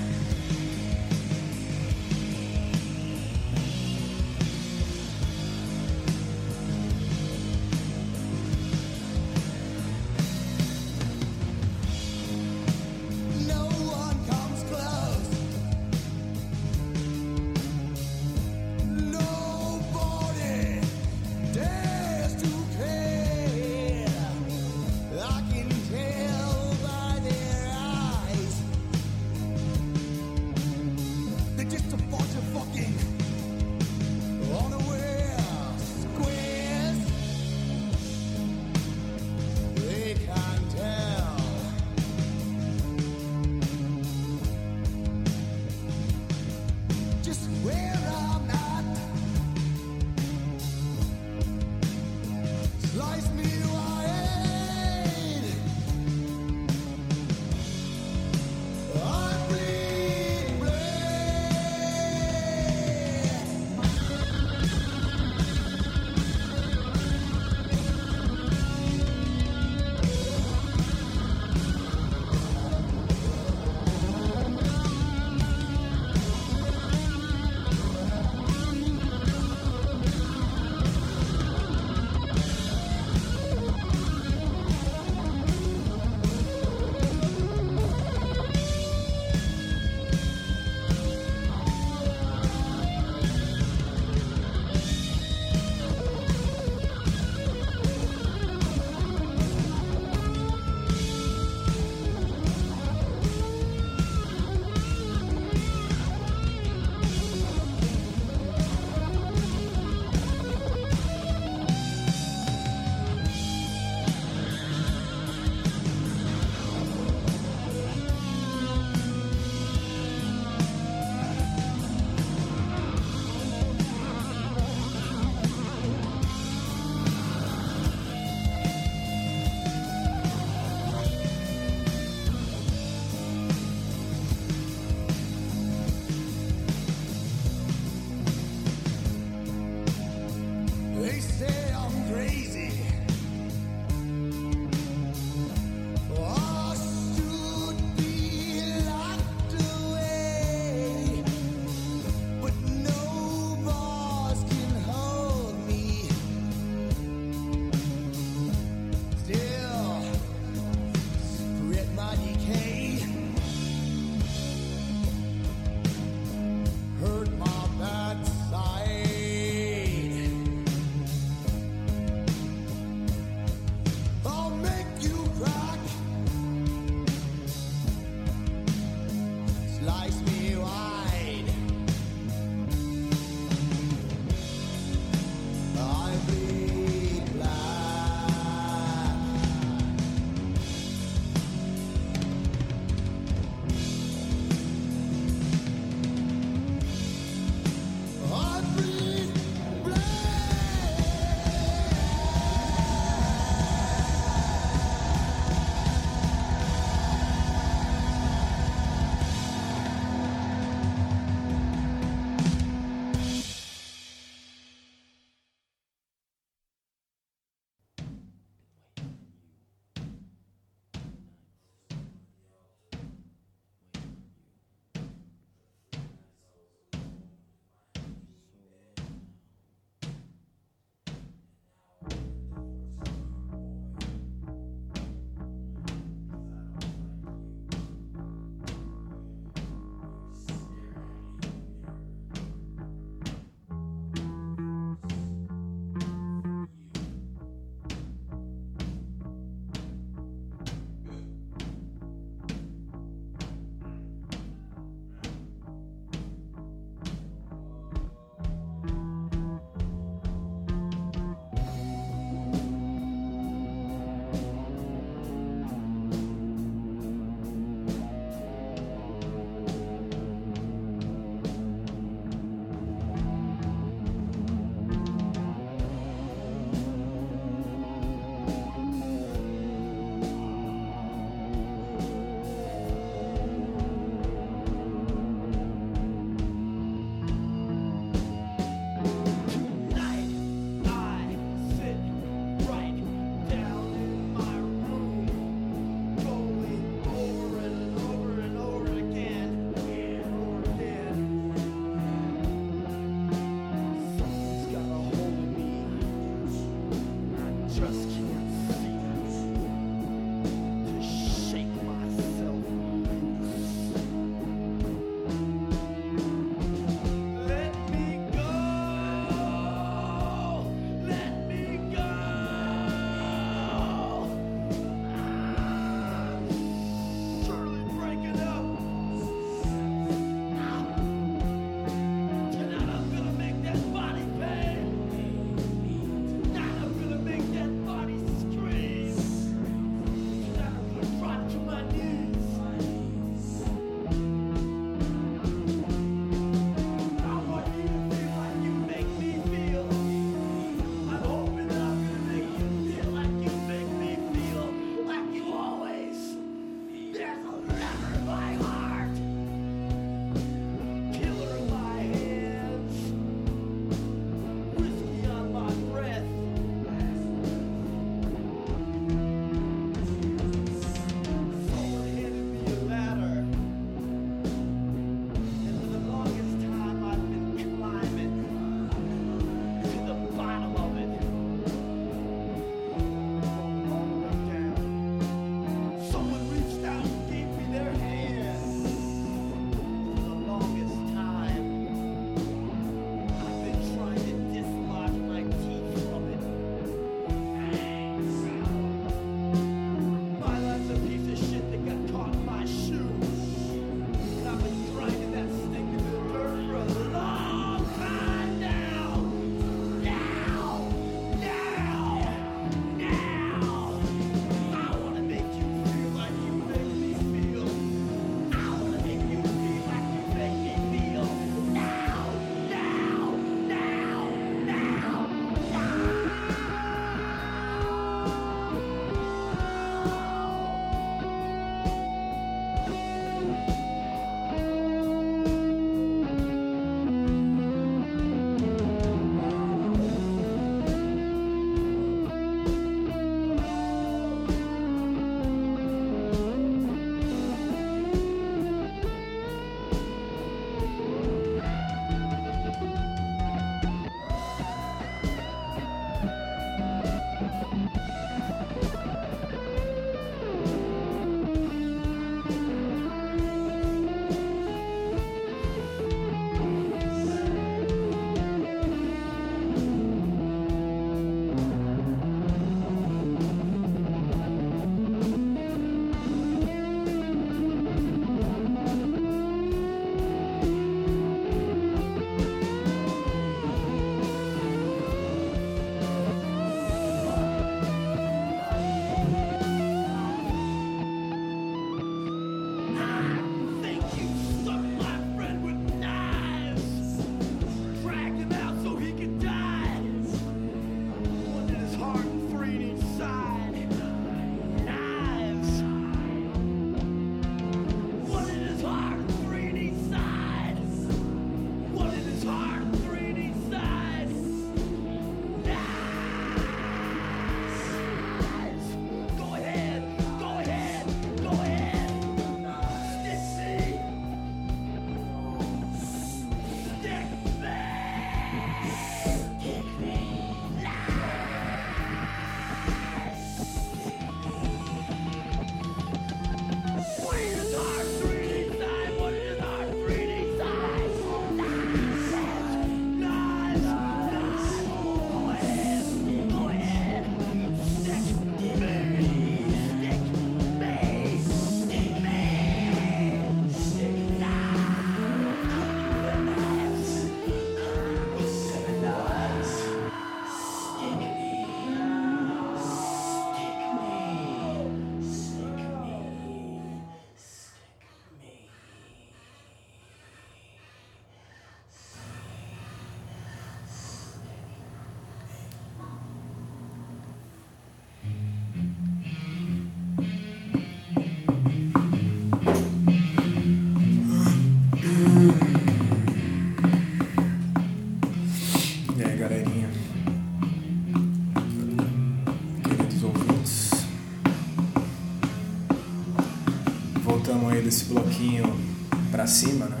Speaker 3: desse bloquinho pra cima, né?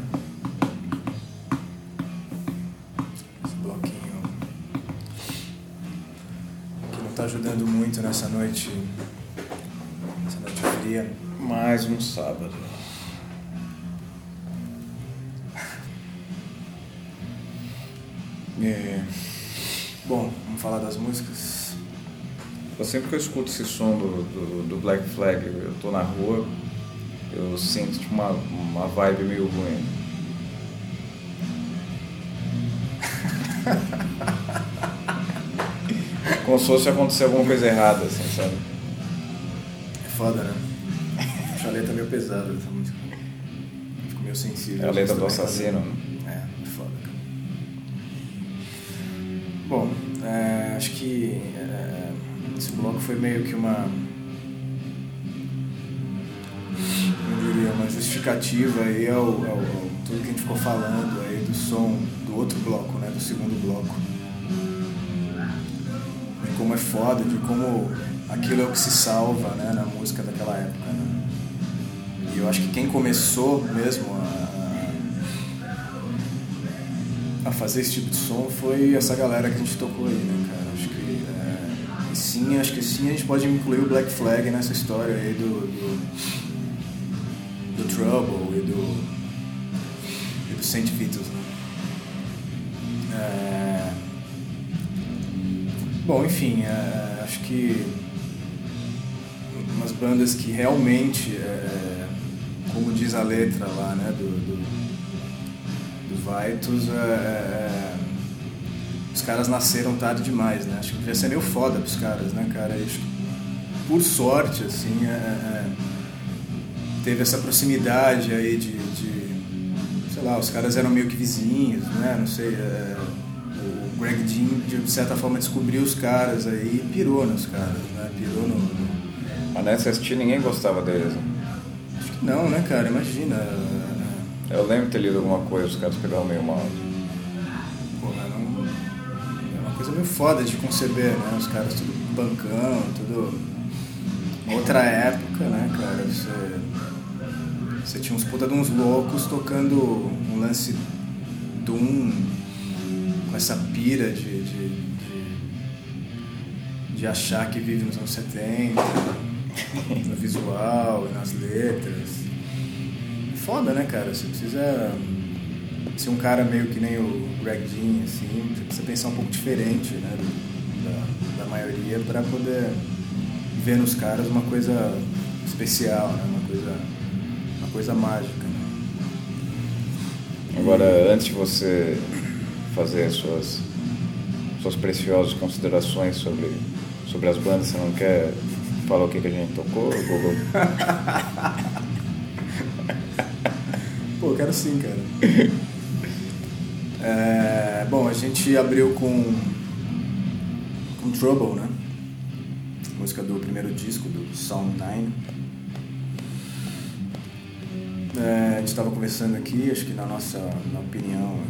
Speaker 3: Esse bloquinho que não tá ajudando muito nessa noite fria.
Speaker 1: Mais um sábado.
Speaker 3: Bom, vamos falar das músicas.
Speaker 1: Sempre que eu escuto esse som do Black Flag, eu tô na rua, eu sinto tipo, uma vibe meio ruim. Como se fosse acontecer alguma coisa errada, assim, sabe?
Speaker 3: É foda, né? Acho a letra meio pesada essa música. Fico meio sensível.
Speaker 1: É a letra do assassino, né?
Speaker 3: É foda, cara. Bom, acho que esse bloco foi meio que uma justificativa aí ao tudo que a gente ficou falando aí do som do outro bloco, né, do segundo bloco. De como é foda, de como aquilo é o que se salva, né, na música daquela época, né? E eu acho que quem começou mesmo a fazer esse tipo de som foi essa galera que a gente tocou aí, né, cara? Acho que sim a gente pode incluir o Black Flag nessa história aí do Trouble e do Saint Vitus, né? Bom, enfim, acho que umas bandas que realmente, como diz a letra lá, né, do Vitus, os caras nasceram tarde demais, né? Acho que devia ser meio foda pros caras, né, cara? Acho que, por sorte, assim, teve essa proximidade aí de sei lá, os caras eram meio que vizinhos, né? Não sei, o Greg Ginn, de certa forma, descobriu os caras aí e pirou nos caras, né? Pirou no...
Speaker 1: Mas nessa ST ninguém gostava deles, né?
Speaker 3: Acho que não, né, cara? Imagina.
Speaker 1: Eu lembro de ter lido alguma coisa, os caras pegaram meio mal.
Speaker 3: Pô, mas não... É uma coisa meio foda de conceber, né? Os caras tudo bancão, tudo... Outra época, né, cara? Você tinha uns puta de uns loucos tocando um lance doom com essa pira de achar que vive nos anos 70, no visual e nas letras. Foda, né, cara? Você precisa ser um cara meio que nem o Greg Ginn, assim, você precisa pensar um pouco diferente, né, da maioria para poder ver nos caras uma coisa especial, né, uma coisa mágica, né?
Speaker 1: Agora, antes de você fazer as suas preciosas considerações sobre as bandas, você não quer falar o que a gente tocou, Google?
Speaker 3: Pô, quero sim, cara. Bom, a gente abriu com Trouble, né? Música do primeiro disco, do Sound 9. A gente estava conversando aqui, acho que na nossa opinião,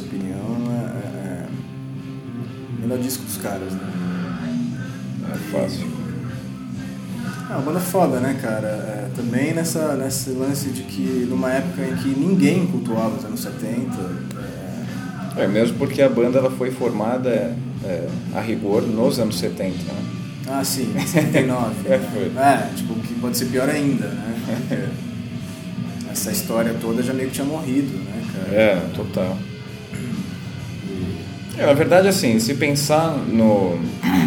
Speaker 3: o melhor disco dos caras, né?
Speaker 1: É fácil.
Speaker 3: Uma banda foda, né, cara? Também nesse lance de que numa época em que ninguém cultuava os anos 70.
Speaker 1: Mesmo porque a banda ela foi formada a rigor nos anos 70, né?
Speaker 3: Ah, sim, 79.
Speaker 1: Foi.
Speaker 3: Tipo, que pode ser pior ainda, né? Porque essa história toda já meio que tinha morrido, né, cara?
Speaker 1: Total. Na verdade, assim, se pensar no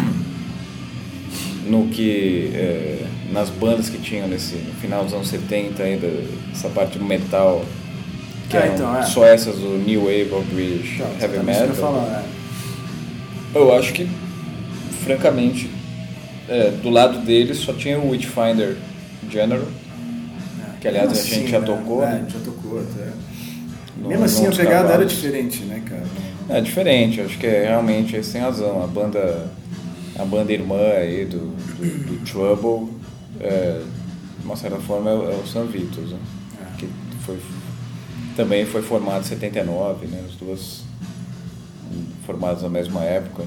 Speaker 1: que nas bandas que tinham no final dos anos 70 ainda, essa parte do metal, que eram só essas do New Wave of British Heavy Metal,
Speaker 3: falar,
Speaker 1: eu acho que, francamente, do lado deles só tinha o Witchfinder General, que aliás a gente já tocou.
Speaker 3: A gente já tocou até. Mesmo assim, a pegada era diferente, né, cara?
Speaker 1: É diferente, acho que realmente eles têm razão. A banda irmã aí do Trouble, de uma certa forma, é o Saint Vitus, né? Que também foi formado em 79, né? As duas formadas na mesma época, né?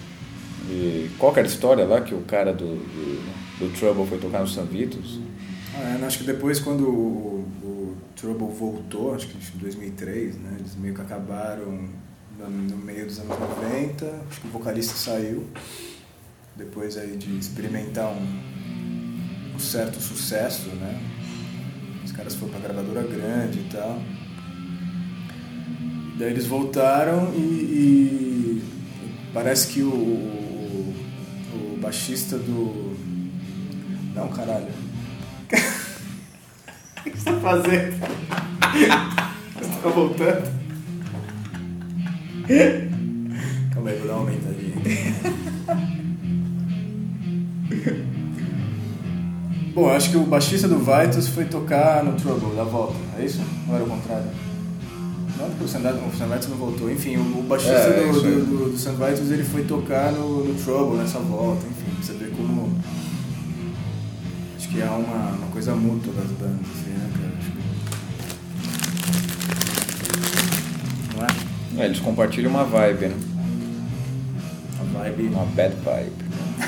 Speaker 1: E qual que era a história lá que o cara do Trouble foi tocar no Saint Vitus?
Speaker 3: Acho que depois quando o Trouble voltou, acho que em 2003, né, eles meio que acabaram no meio dos anos 90, acho que o vocalista saiu, depois aí de experimentar um certo sucesso, né, os caras foram pra gravadora grande e tal, daí eles voltaram e parece que o baixista do... Não, caralho. O que você tá fazendo? Você tá voltando? Calma aí, vou dar uma aumentadinha. Bom, acho que o baixista do Vitus foi tocar no Trouble, da volta, é isso? Ou era o contrário? Não, porque o Sam Vitus não voltou. Enfim, o baixista do Sam Vitus, ele foi tocar no Trouble nessa volta. Enfim, pra você ver como... Acho que há uma coisa mútua das bandas, assim, né, cara? Não é?
Speaker 1: Eles compartilham uma vibe, né?
Speaker 3: A vibe...
Speaker 1: Uma bad vibe.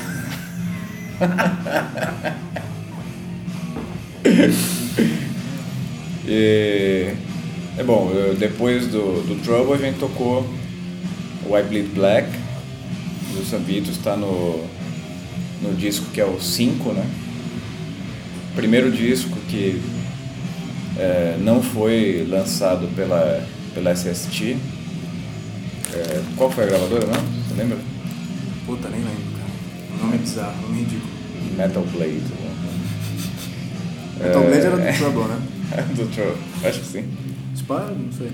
Speaker 1: É bom, depois do Trouble a gente tocou o I Bleed Black. O Sam Vitus está no disco que é o 5, né? Primeiro disco que não foi lançado pela SST. Qual foi a gravadora, não? Você lembra?
Speaker 3: Puta, nem lembro, cara. O nome é bizarro, nome ridículo.
Speaker 1: Metal Blade.
Speaker 3: Metal Blade era do Trouble, né?
Speaker 1: Do Trouble, acho que sim.
Speaker 3: Spar? Não sei.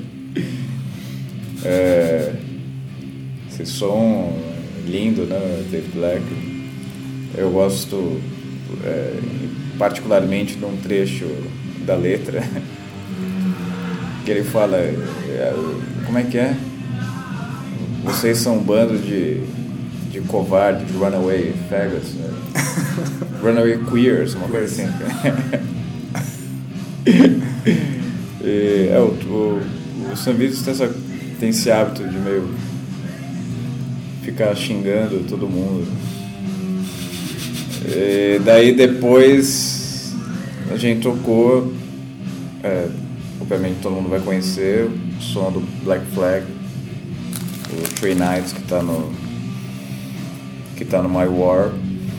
Speaker 1: Esse som lindo, né? Dave Black. Eu gosto particularmente de um trecho da letra que ele fala, como é que é? Vocês são um bando de covardes, de runaway faggots, né? Runaway queers, uma coisa assim. O Sam Vitus tem esse hábito de meio ficar xingando todo mundo. E daí depois a gente tocou, obviamente todo mundo vai conhecer o som do Black Flag, o Three Nights que tá no My War.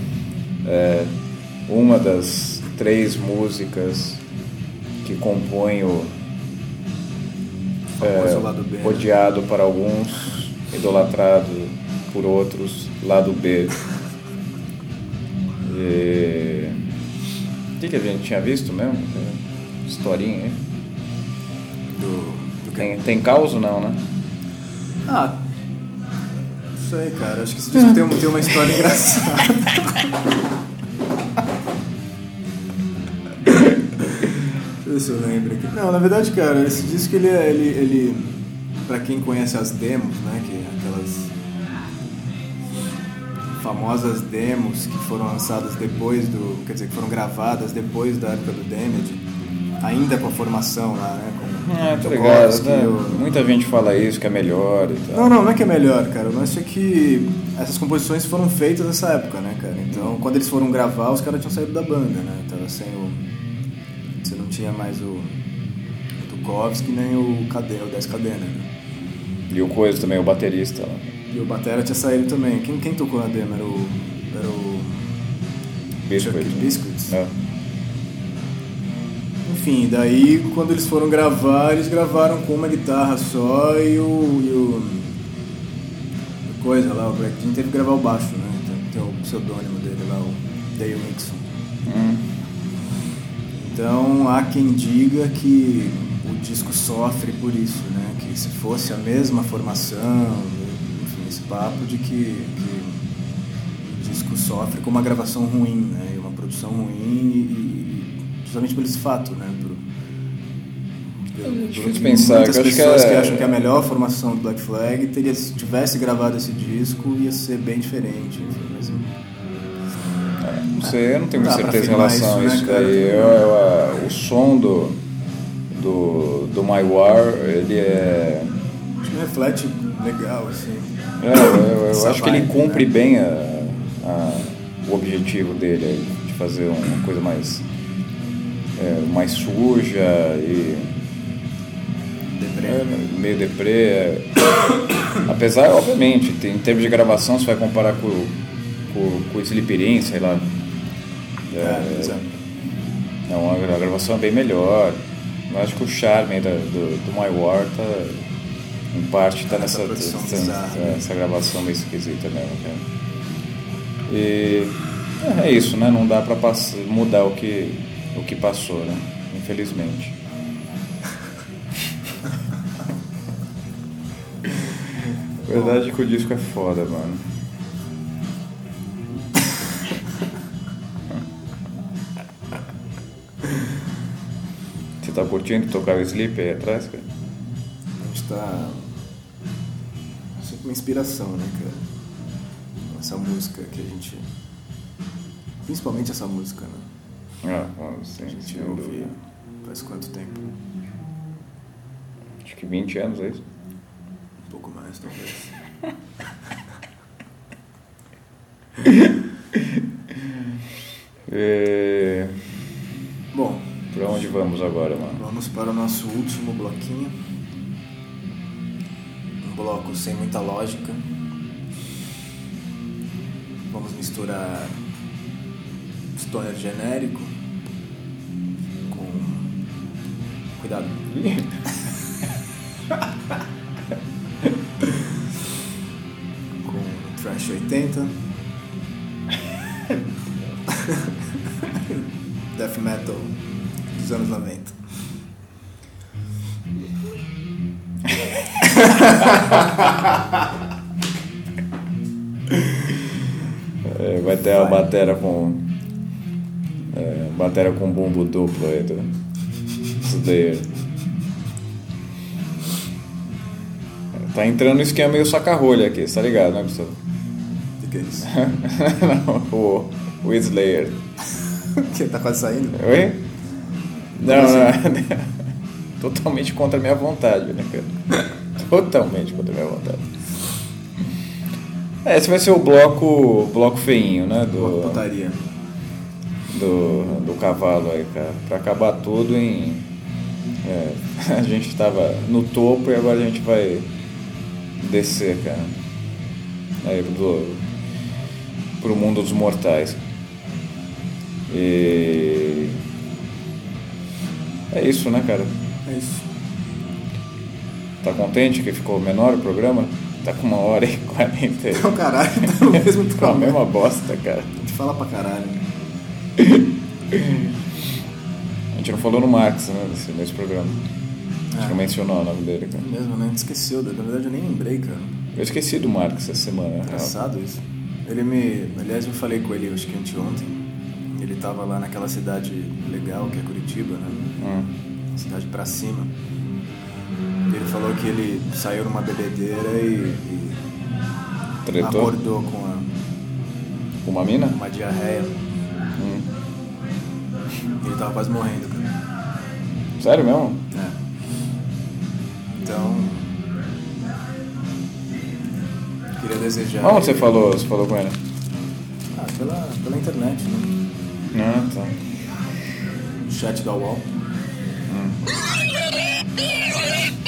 Speaker 1: Uma das 3 músicas que compõem o
Speaker 3: lado B,
Speaker 1: odiado para alguns, idolatrado por outros, lado B. O que a gente tinha visto mesmo? Historinha aí. Tem caos ou não, né?
Speaker 3: Não sei, cara. Acho que esse disco tem uma história engraçada. Deixa eu ver se eu lembro aqui. Não, na verdade, cara, esse disco ele pra quem conhece as demos, né, que é aquelas famosas demos que foram lançadas depois quer dizer, que foram gravadas depois da época do Damage, ainda com a formação lá, né,
Speaker 1: tô ligado, né? Muita gente fala isso, que é melhor e tal.
Speaker 3: Não é que é melhor, cara. O lance é que essas composições foram feitas nessa época, né, cara? Então, quando eles foram gravar, os caras tinham saído da banda, né? Tava sem você não tinha mais o Dukovski nem o Dez Cadena, né?
Speaker 1: E o Coisa também, o baterista lá.
Speaker 3: E o batera tinha saído também. Quem tocou na demo? Era o Biscuits. Enfim, daí quando eles foram gravar, eles gravaram com uma guitarra só e o Coisa lá, o Greg Ginn teve que gravar o baixo, né? Tem o pseudônimo dele lá, o Dale Nixon. Então há quem diga que o disco sofre por isso, né? Que se fosse a mesma formação, enfim, esse papo de que o disco sofre com uma gravação ruim, né? E uma produção ruim e justamente por esse fato, né?
Speaker 1: Difícil pensar.
Speaker 3: Muitas pessoas que acham que a melhor formação do Black Flag tivesse gravado esse disco ia ser bem diferente, enfim, mas...
Speaker 1: Não sei, eu não tenho muita certeza em relação a isso daí. O som do My War, ele é...
Speaker 3: Acho que reflete legal, assim.
Speaker 1: Eu acho que ele cumpre bem o objetivo dele, de fazer uma coisa mais mais suja e meio deprê. Apesar, obviamente, em termos de gravação, você vai comparar com o Slipperin, sei lá. É uma gravação bem melhor. Eu acho que o charme do My War em parte tá nessa gravação meio esquisita mesmo, cara. E é isso, né? Não dá pra mudar o que passou, né? Infelizmente. A verdade é que o disco é foda, mano. Você tá curtindo tocar o Sleep aí atrás, cara?
Speaker 3: A gente tá... sempre uma inspiração, né, cara? Essa música que a gente... Principalmente essa música, né?
Speaker 1: Sim,
Speaker 3: a gente ouve faz quanto tempo?
Speaker 1: Acho que 20 anos, é isso?
Speaker 3: Um pouco mais, talvez. Bom,
Speaker 1: pra onde vamos agora, mano?
Speaker 3: Vamos para o nosso último bloquinho. Um bloco sem muita lógica. Vamos misturar stoner genérico com... Cuidado. Com thrash 80. Death metal dos anos 90.
Speaker 1: Vai ter a bateria com bumbo duplo aí do Slayer. Tá entrando no esquema meio saca-rolha aqui, tá ligado, né, Gustavo?
Speaker 3: O que é isso?
Speaker 1: Não, o Slayer.
Speaker 3: Que tá quase saindo?
Speaker 1: Oi? Não. Totalmente contra a minha vontade, né, cara? Totalmente contra a minha vontade. Esse vai ser o bloco feinho, né?
Speaker 3: Putaria.
Speaker 1: Do cavalo aí, cara. Pra acabar tudo em... a gente tava no topo e agora a gente vai descer, cara. Aí pro mundo dos mortais. E... é isso, né, cara?
Speaker 3: É isso.
Speaker 1: Tá contente que ficou menor o programa? Tá com 1h40.
Speaker 3: Não, caralho, tá no mesmo
Speaker 1: Tá a mesma bosta, cara.
Speaker 3: A gente fala pra caralho.
Speaker 1: A gente não falou no Marx, né, nesse programa. A gente não mencionou o nome dele, cara.
Speaker 3: Mesmo, né? A gente esqueceu. Na verdade, eu nem lembrei, cara.
Speaker 1: Eu esqueci do Marx essa semana.
Speaker 3: Engraçado isso. Aliás, eu falei com ele, acho que anteontem. Ele tava lá naquela cidade legal, que é Curitiba, né? Cidade pra cima. Ele falou que ele saiu numa bebedeira e
Speaker 1: tretou?
Speaker 3: Acordou com
Speaker 1: uma mina?
Speaker 3: Uma diarreia. E ele tava quase morrendo, cara.
Speaker 1: Sério mesmo?
Speaker 3: É. Então... queria desejar...
Speaker 1: Onde você falou com ele?
Speaker 3: Pela internet, né?
Speaker 1: Tá.
Speaker 3: No chat da UOL.